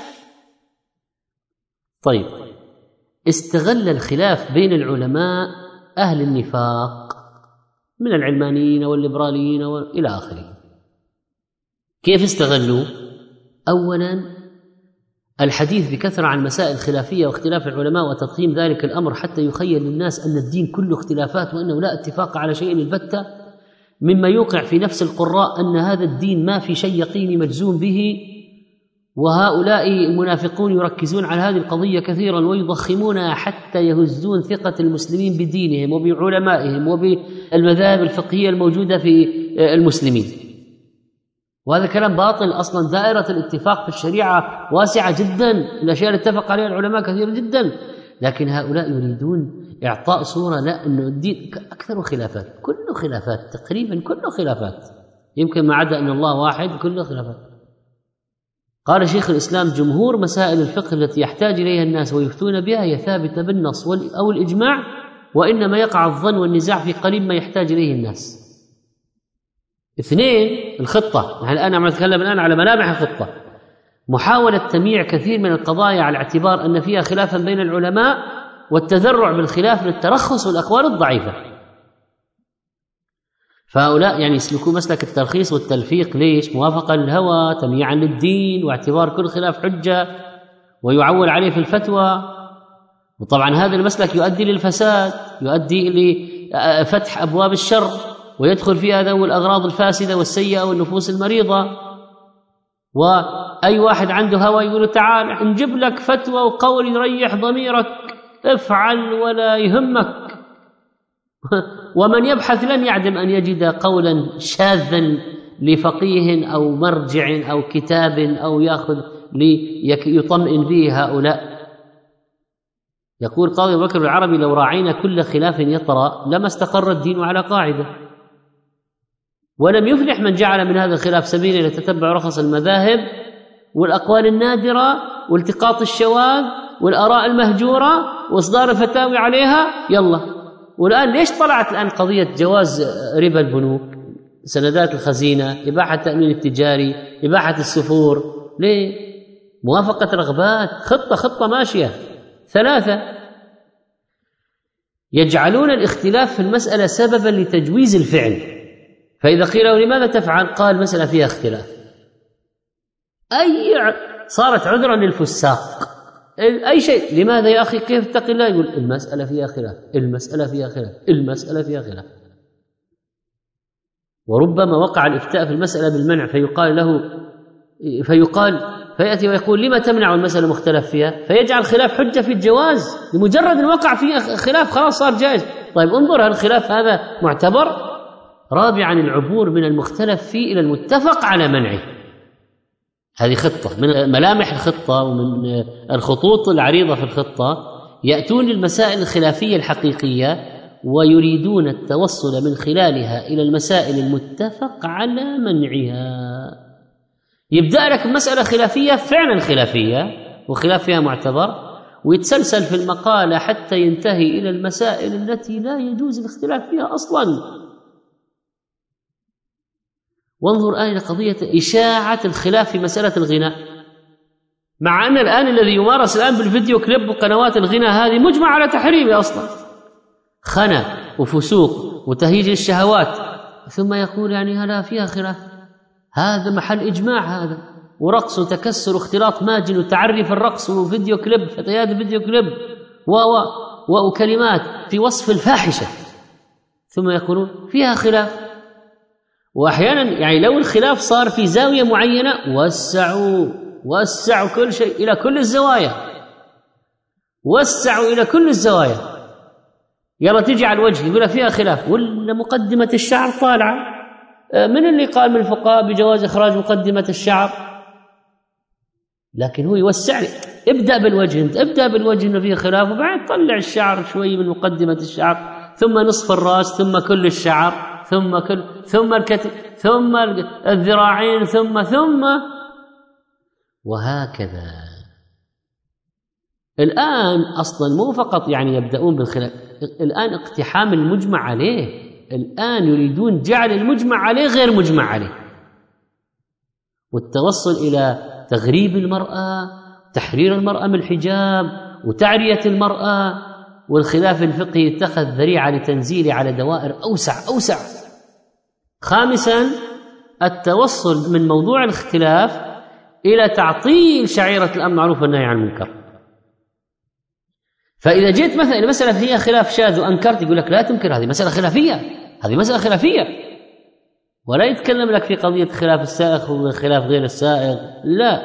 طيب، استغل الخلاف بين العلماء أهل النفاق من العلمانيين والليبراليين إلى آخره. كيف استغلوا؟ أولا الحديث بكثرة عن مسائل خلافية واختلاف العلماء وتضخيم ذلك الأمر حتى يخيل للناس أن الدين كله اختلافات وأنه لا اتفاق على شيء البتة، مما يوقع في نفس القراء أن هذا الدين ما في شيء يقيني مجزوم به. وهؤلاء المنافقون يركزون على هذه القضية كثيرا ويضخمونها حتى يهزون ثقة المسلمين بدينهم وبعلمائهم وبالمذاهب الفقهية الموجودة في المسلمين. وهذا كلام باطل. أصلا دائرة الاتفاق في الشريعة واسعة جدا، الأشياء اللي اتفق عليها العلماء كثيرة جدا، لكن هؤلاء يريدون إعطاء صورة لا أنه الدين أكثر خلافات، كله خلافات، تقريبا كله خلافات، يمكن ما عدا أن الله واحد، كله خلافات. قال شيخ الإسلام: جمهور مسائل الفقه التي يحتاج إليها الناس ويفتون بها هي ثابتة بالنص أو الإجماع، وإنما يقع الظن والنزاع في قليل ما يحتاج إليه الناس. اثنين، الخطة. نحن الآن عم نتكلم على ملامح الخطة. محاولة تمييع كثير من القضايا على اعتبار أن فيها خلافا بين العلماء والتذرع بالخلاف للترخص والأقوال الضعيفة. فهؤلاء يعني يسلكوا مسلك الترخيص والتلفيق. ليش؟ موافقة للهوى، تمييعا للدين، واعتبار كل خلاف حجة ويعول عليه في الفتوى. وطبعا هذا المسلك يؤدي للفساد، يؤدي لفتح أبواب الشر، ويدخل فيها ذوي الأغراض الفاسدة والسيئة والنفوس المريضة. وأي واحد عنده هوى يقول تعال نجيب لك فتوى وقول يريح ضميرك، افعل ولا يهمك. ومن يبحث لن يعدم أن يجد قولا شاذا لفقيه أو مرجع أو كتاب أو يأخذ ليطمئن به هؤلاء. يقول قاضي بكر العربي: لو راعينا كل خلاف يطرأ لما استقر الدين على قاعدة. ولم يفلح من جعل من هذا الخلاف سبيلا لتتبع رخص المذاهب والأقوال النادرة والتقاط الشواذ والآراء المهجورة وإصدار الفتاوي عليها. يلا، والآن ليش طلعت الآن قضية جواز ربا البنوك، سندات الخزينة، إباحة التأمين التجاري، إباحة السفور؟ ليه؟ موافقة رغبات، خطة ماشية. ثلاثة، يجعلون الاختلاف في المسألة سببا لتجويز الفعل، فإذا قيل له لماذا تفعل؟ قال مسألة فيها اختلاف. صارت عذرا للفساق. أي شيء، لماذا يا أخي كيف اتقي الله؟ يقول المسألة فيها خلاف، المسألة فيها خلاف. وربما وقع الإفتاء في المسألة بالمنع فيأتي ويقول لما تمنع المسألة مختلف فيها، فيجعل خلاف حجة في الجواز لمجرد أن وقع فيه خلاف خلاص صار جائز. طيب انظر، هل الخلاف هذا معتبر؟ رابعا، العبور من المختلف فيه إلى المتفق على منعه. هذه خطة من ملامح الخطة ومن الخطوط العريضة في الخطة. يأتون للمسائل الخلافية الحقيقية ويريدون التوصل من خلالها إلى المسائل المتفق على منعها. يبدأ لك مسألة خلافية فعلا خلافية وخلاف فيها معتبر، ويتسلسل في المقالة حتى ينتهي إلى المسائل التي لا يجوز الاختلاف فيها أصلا. وانظر الآن إلى قضية إشاعة الخلاف في مسألة الغناء، مع أن الآن الذي يمارس الآن بالفيديو كليب وقنوات الغناء هذه مجمع على تحريمه أصلا، خنا وفسوق وتهيج الشهوات، ثم يقول يعني هلا فيها خلاف. هذا محل إجماع، هذا ورقص وتكسر واختلاط ماجن وتعري الرقص وفيديو كليب، فتيات فيديو كليب وكلمات في وصف الفاحشة، ثم يقولون فيها خلاف. وأحيانا يعني لو الخلاف صار في زاوية معينة وسعوا كل شيء إلى كل الزوايا، وسعوا إلى كل الزوايا. يلا تجي على الوجه يقول فيها خلاف، ولا مقدمة الشعر طالعة. من اللي قال من الفقهاء بجواز إخراج مقدمة الشعر؟ لكن هو يوسع لك، ابدأ بالوجه، ابدأ بالوجه إنه فيه خلاف، وبعد طلع الشعر شوي من مقدمة الشعر، ثم نصف الرأس، ثم كل الشعر، ثم الكتف، ثم الذراعين، ثم وهكذا. الآن أصلا مو فقط يعني يبدأون بالخلاف، الآن اقتحام المجمع عليه، الآن يريدون جعل المجمع عليه غير مجمع عليه، والتوصل إلى تغريب المرأة، تحرير المرأة من الحجاب، وتعرية المرأة، والخلاف الفقهي اتخذ ذريعة لتنزيله على دوائر أوسع. خامسا التوصل من موضوع الاختلاف إلى تعطيل شعيرة الأمر بالمعروف والنهي عن المنكر. فإذا جيت مثلا إلى مسألة فيها خلاف شاذ وأنكرت، يقول لك لا تنكر، هذه مسألة خلافية، هذه مسألة خلافية، ولا يتكلم لك في قضية خلاف السائغ وخلاف غير السائغ، لا.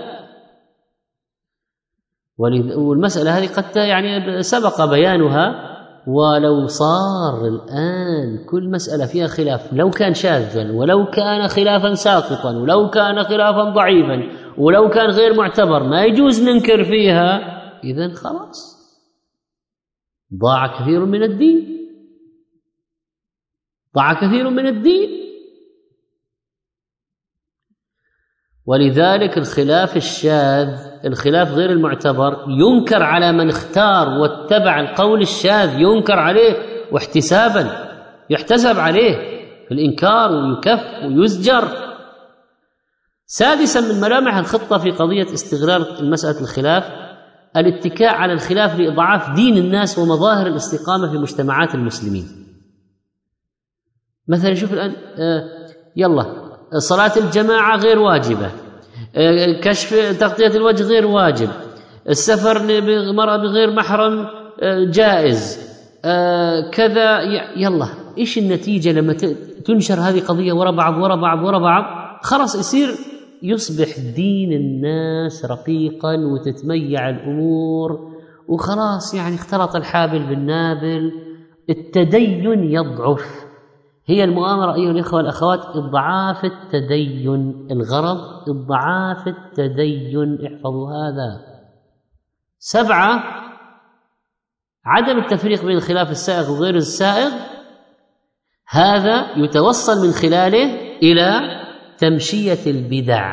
والمسألة هذه قد يعني سبق بيانها، ولو صار الآن كل مسألة فيها خلاف، لو كان شاذا ولو كان خلافا ساقطا ولو كان خلافا ضعيفا ولو كان غير معتبر، ما يجوز ننكر فيها، إذن خلاص ضاع كثير من الدين، ضاع كثير من الدين. ولذلك الخلاف الشاذ، الخلاف غير المعتبر، ينكر على من اختار واتبع القول الشاذ، ينكر عليه واحتسابا، يحتسب عليه في الإنكار ويكف ويزجر. سادسا من ملامح الخطة في قضية استغلال مسألة الخلاف الاتكاء على الخلاف لإضعاف دين الناس ومظاهر الاستقامة في مجتمعات المسلمين. مثلا شوف الآن يلا صلاة الجماعة غير واجبة، كشف تغطية الوجه غير واجب، السفر لمرأة بغير محرم جائز، كذا. يلا إيش النتيجة لما تنشر هذه قضية ورا بعض؟ خلاص يصبح دين الناس رقيقا وتتميع الأمور، وخلاص يعني اختلط الحابل بالنابل، التدين يضعف. هي المؤامرة أيها الإخوة والأخوات إضعاف التدين، الغرض إضعاف التدين، احفظوا هذا. 7 عدم التفريق بين الخلاف السائغ وغير السائغ، هذا يتوصل من خلاله إلى تمشية البدع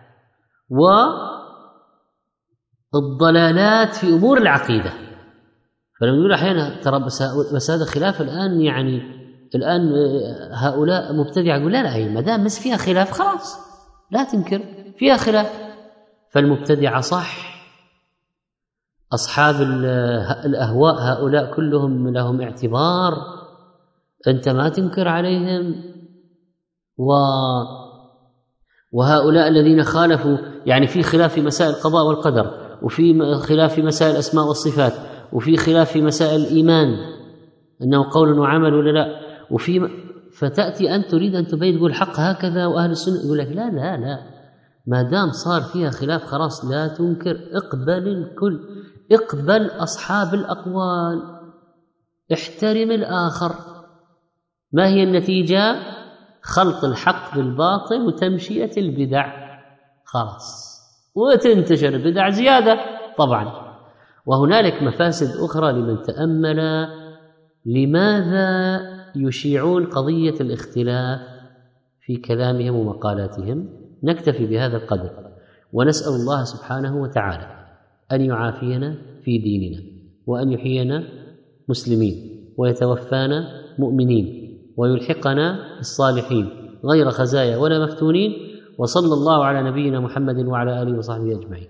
والضلالات في أمور العقيدة. فلما نقول أحيانا ترى بس هذا خلاف الآن، يعني الآن هؤلاء مبتدعة، يقول لا ما دام مس فيها خلاف خلاص لا تنكر فيها خلاف. فالمبتدعة صح، أصحاب الأهواء هؤلاء كلهم لهم اعتبار، أنت ما تنكر عليهم. وهؤلاء الذين خالفوا، يعني في خلاف في مسائل القضاء والقدر، وفي خلاف في مسائل الأسماء والصفات، وفي خلاف في مسائل الإيمان أنه قول وعمل ولا لا، فتأتي أنت تريد أن تبين تقول الحق هكذا، وأهل السنة يقول لك لا ما دام صار فيها خلاف خلاص لا تنكر، اقبل الكل، اقبل أصحاب الأقوال، احترم الآخر. ما هي النتيجة؟ خلط الحق بالباطل وتمشية البدع، خلاص، وتنتشر البدع زيادة طبعا. وهنالك مفاسد أخرى لمن تأمل لماذا يشيعون قضية الاختلاف في كلامهم ومقالاتهم؟ نكتفي بهذا القدر، ونسأل الله سبحانه وتعالى أن يعافينا في ديننا، وأن يحيينا مسلمين، ويتوفانا مؤمنين، ويلحقنا بالصالحين غير خزايا ولا مفتونين. وصلى الله على نبينا محمد وعلى آله وصحبه أجمعين.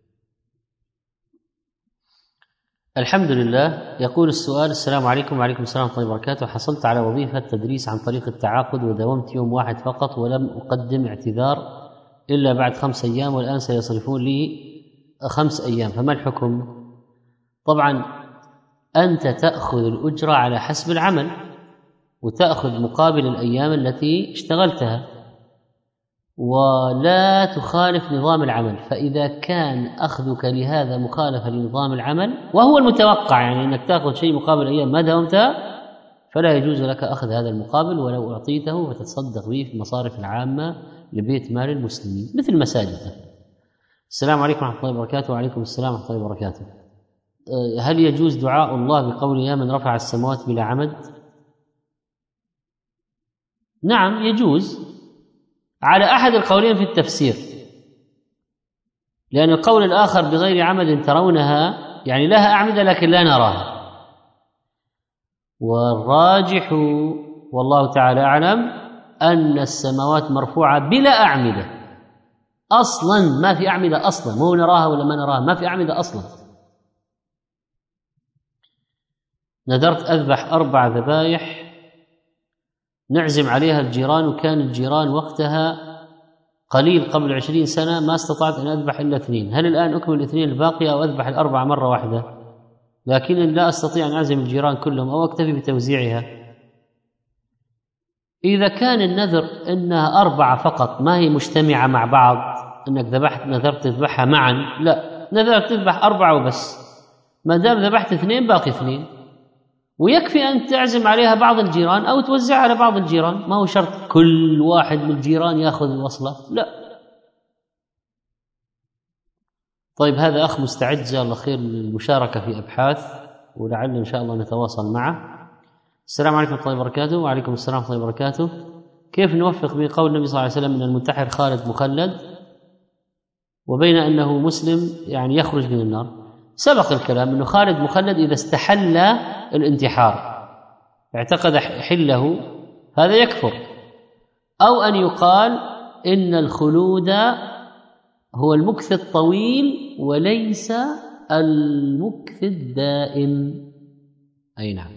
الحمد لله. يقول السؤال: السلام عليكم. وعليكم السلام ورحمة الله وبركاته. حصلت على وظيفة تدريس عن طريق التعاقد، وداومت يوم واحد فقط، ولم أقدم اعتذار إلا بعد 5 أيام، والآن سيصرفون لي 5 أيام، فما الحكم؟ طبعا أنت تأخذ الأجرة على حسب العمل، وتأخذ مقابل الأيام التي اشتغلتها، ولا تخالف نظام العمل. فإذا كان أخذك لهذا مخالفة لنظام العمل، وهو المتوقع يعني أنك تأخذ شيء مقابل أيام ما داومتها، فلا يجوز لك أخذ هذا المقابل، ولو أعطيته فتصدق به في المصارف العامة لبيت مال المسلمين مثل مساجد. السلام عليكم ورحمة الله وبركاته. وعليكم السلام ورحمة الله وبركاته. هل يجوز دعاء الله بقول يا من رفع السماوات بلا عمد؟ نعم يجوز، على أحد القولين في التفسير، لأن القول الآخر بغير عمد ترونها يعني لها أعمدة لكن لا نراها، والراجح والله تعالى أعلم أن السماوات مرفوعة بلا أعمدة أصلا، ما في أعمدة أصلا، مو نراها ولا ما نراها، ما في أعمدة أصلا. نذرت أذبح 4 ذبائح نعزم عليها الجيران، وكان الجيران وقتها قليل قبل 20 سنة، ما استطعت أن أذبح إلا 2، هل الآن أكمل 2 الباقية أو أذبح 4 مرة واحدة؟ لكن لا أستطيع أن أعزم الجيران كلهم أو أكتفي بتوزيعها. إذا كان النذر إنها 4 فقط، ما هي مجتمعة مع بعض، أنك نذرت تذبحها معا، لا، نذرت تذبح 4 وبس، ما دام ذبحت 2 باقي 2، ويكفي أن تعزم عليها بعض الجيران أو توزعها على بعض الجيران، ما هو شرط كل واحد من الجيران يأخذ الوصلة، لا. طيب، هذا أخ مستعد جزاه الله خير للمشاركة في أبحاث، ولعل إن شاء الله نتواصل معه. السلام عليكم ورحمة الله وبركاته. وعليكم السلام ورحمة الله وبركاته. كيف نوفق بين قول النبي صلى الله عليه وسلم أن المنتحر خالد مخلد، وبين أنه مسلم يعني يخرج من النار؟ سبق الكلام أنه خالد مخلد إذا استحل الانتحار، اعتقد حله، هذا يكفر. أو أن يقال إن الخلود هو المكث الطويل وليس المكث الدائم. أي نعم.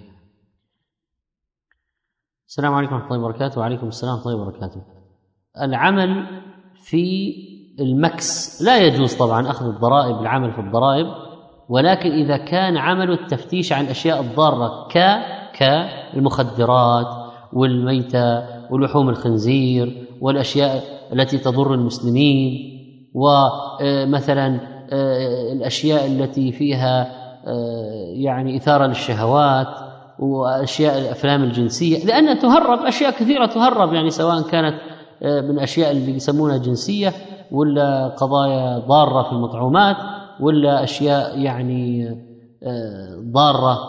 السلام عليكم ورحمة الله وبركاته. وعليكم السلام ورحمة الله وبركاته. العمل في المكس لا يجوز طبعا أخذ الضرائب، العمل في الضرائب، ولكن إذا كان عمل التفتيش عن الأشياء الضارة كالمخدرات والميتة ولحوم الخنزير والأشياء التي تضر المسلمين، ومثلا الأشياء التي فيها يعني إثارة للشهوات، وأشياء الأفلام الجنسية، لأن تهرب أشياء كثيرة، تهرب يعني سواء كانت من أشياء اللي يسمونها جنسية، ولا قضايا ضارة في المطعومات، ولا أشياء يعني ضارة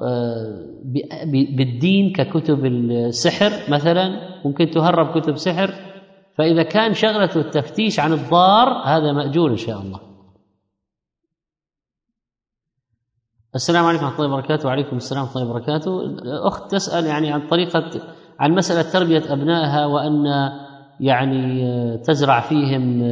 بالدين ككتب السحر مثلا، ممكن تهرب كتب سحر. فإذا كان شغلة التفتيش عن الضار هذا مأجور إن شاء الله. السلام عليكم ورحمة الله وبركاته. وعليكم السلام ورحمة الله وبركاته. الأخت تسأل يعني عن مسألة تربية أبنائها، وأن يعني تزرع فيهم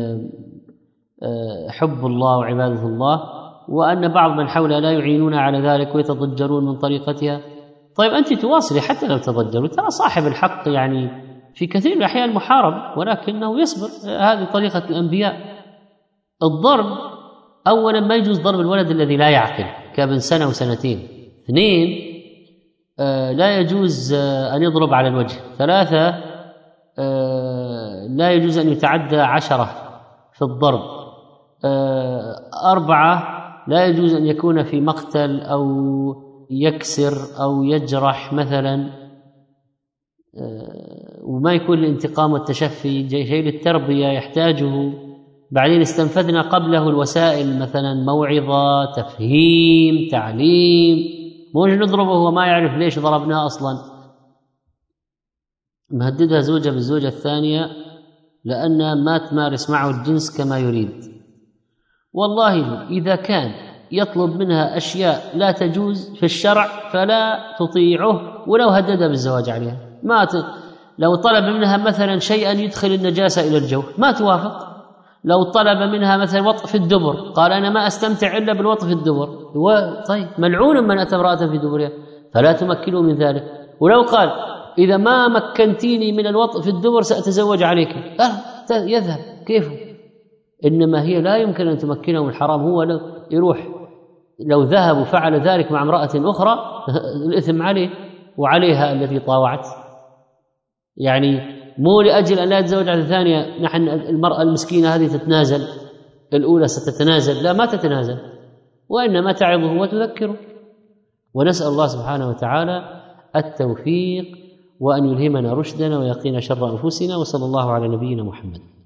حب الله وعبادة الله، وأن بعض من حولها لا يعينون على ذلك ويتضجرون من طريقتها. طيب أنت تواصلي حتى لو تضجروا، ترى صاحب الحق يعني في كثير من الأحيان محارب ولكنه يصبر، هذه طريقة الأنبياء. الضرب أولا ما يجوز ضرب الولد الذي لا يعقل كابن 1 و2 2، لا يجوز أن يضرب على الوجه. 3 لا يجوز أن يتعدى 10 في الضرب. 4 لا يجوز أن يكون في مقتل أو يكسر أو يجرح مثلا، وما يكون الانتقام والتشفي شيء للتربية يحتاجه. بعدين استنفذنا قبله الوسائل، مثلا موعظة، تفهيم، تعليم، مو نضربه وهو ما يعرف ليش ضربناه أصلا. مهددها زوجة بالزوجة الثانية لأنها ما تمارس معه الجنس كما يريد. والله إذا كان يطلب منها أشياء لا تجوز في الشرع فلا تطيعه ولو هددها بالزواج عليها. لو طلب منها مثلا شيئا يدخل النجاسة إلى الجوف ما توافق. لو طلب منها مثلا وطء في الدبر، قال أنا ما أستمتع إلا بالوطء في الدبر، طيب ملعون من أتى امرأة في دبرها، فلا تمكنه من ذلك. ولو قال إذا ما مكنتيني من الوطء في الدبر سأتزوج عليك، يذهب كيف؟ إنما هي لا يمكن أن تمكنه من الحرام. هو لو ذهب وفعل ذلك مع امرأة أخرى الإثم عليه وعليها التي طاوعت. يعني مو لأجل أن لا يتزوج على الثانية نحن المرأة المسكينة هذه تتنازل، الأولى ستتنازل، لا ما تتنازل، وإنما تعظه وتذكره. ونسأل الله سبحانه وتعالى التوفيق وأن يلهمنا رشدنا ويقينا شر أنفسنا. وصلى الله على نبينا محمد.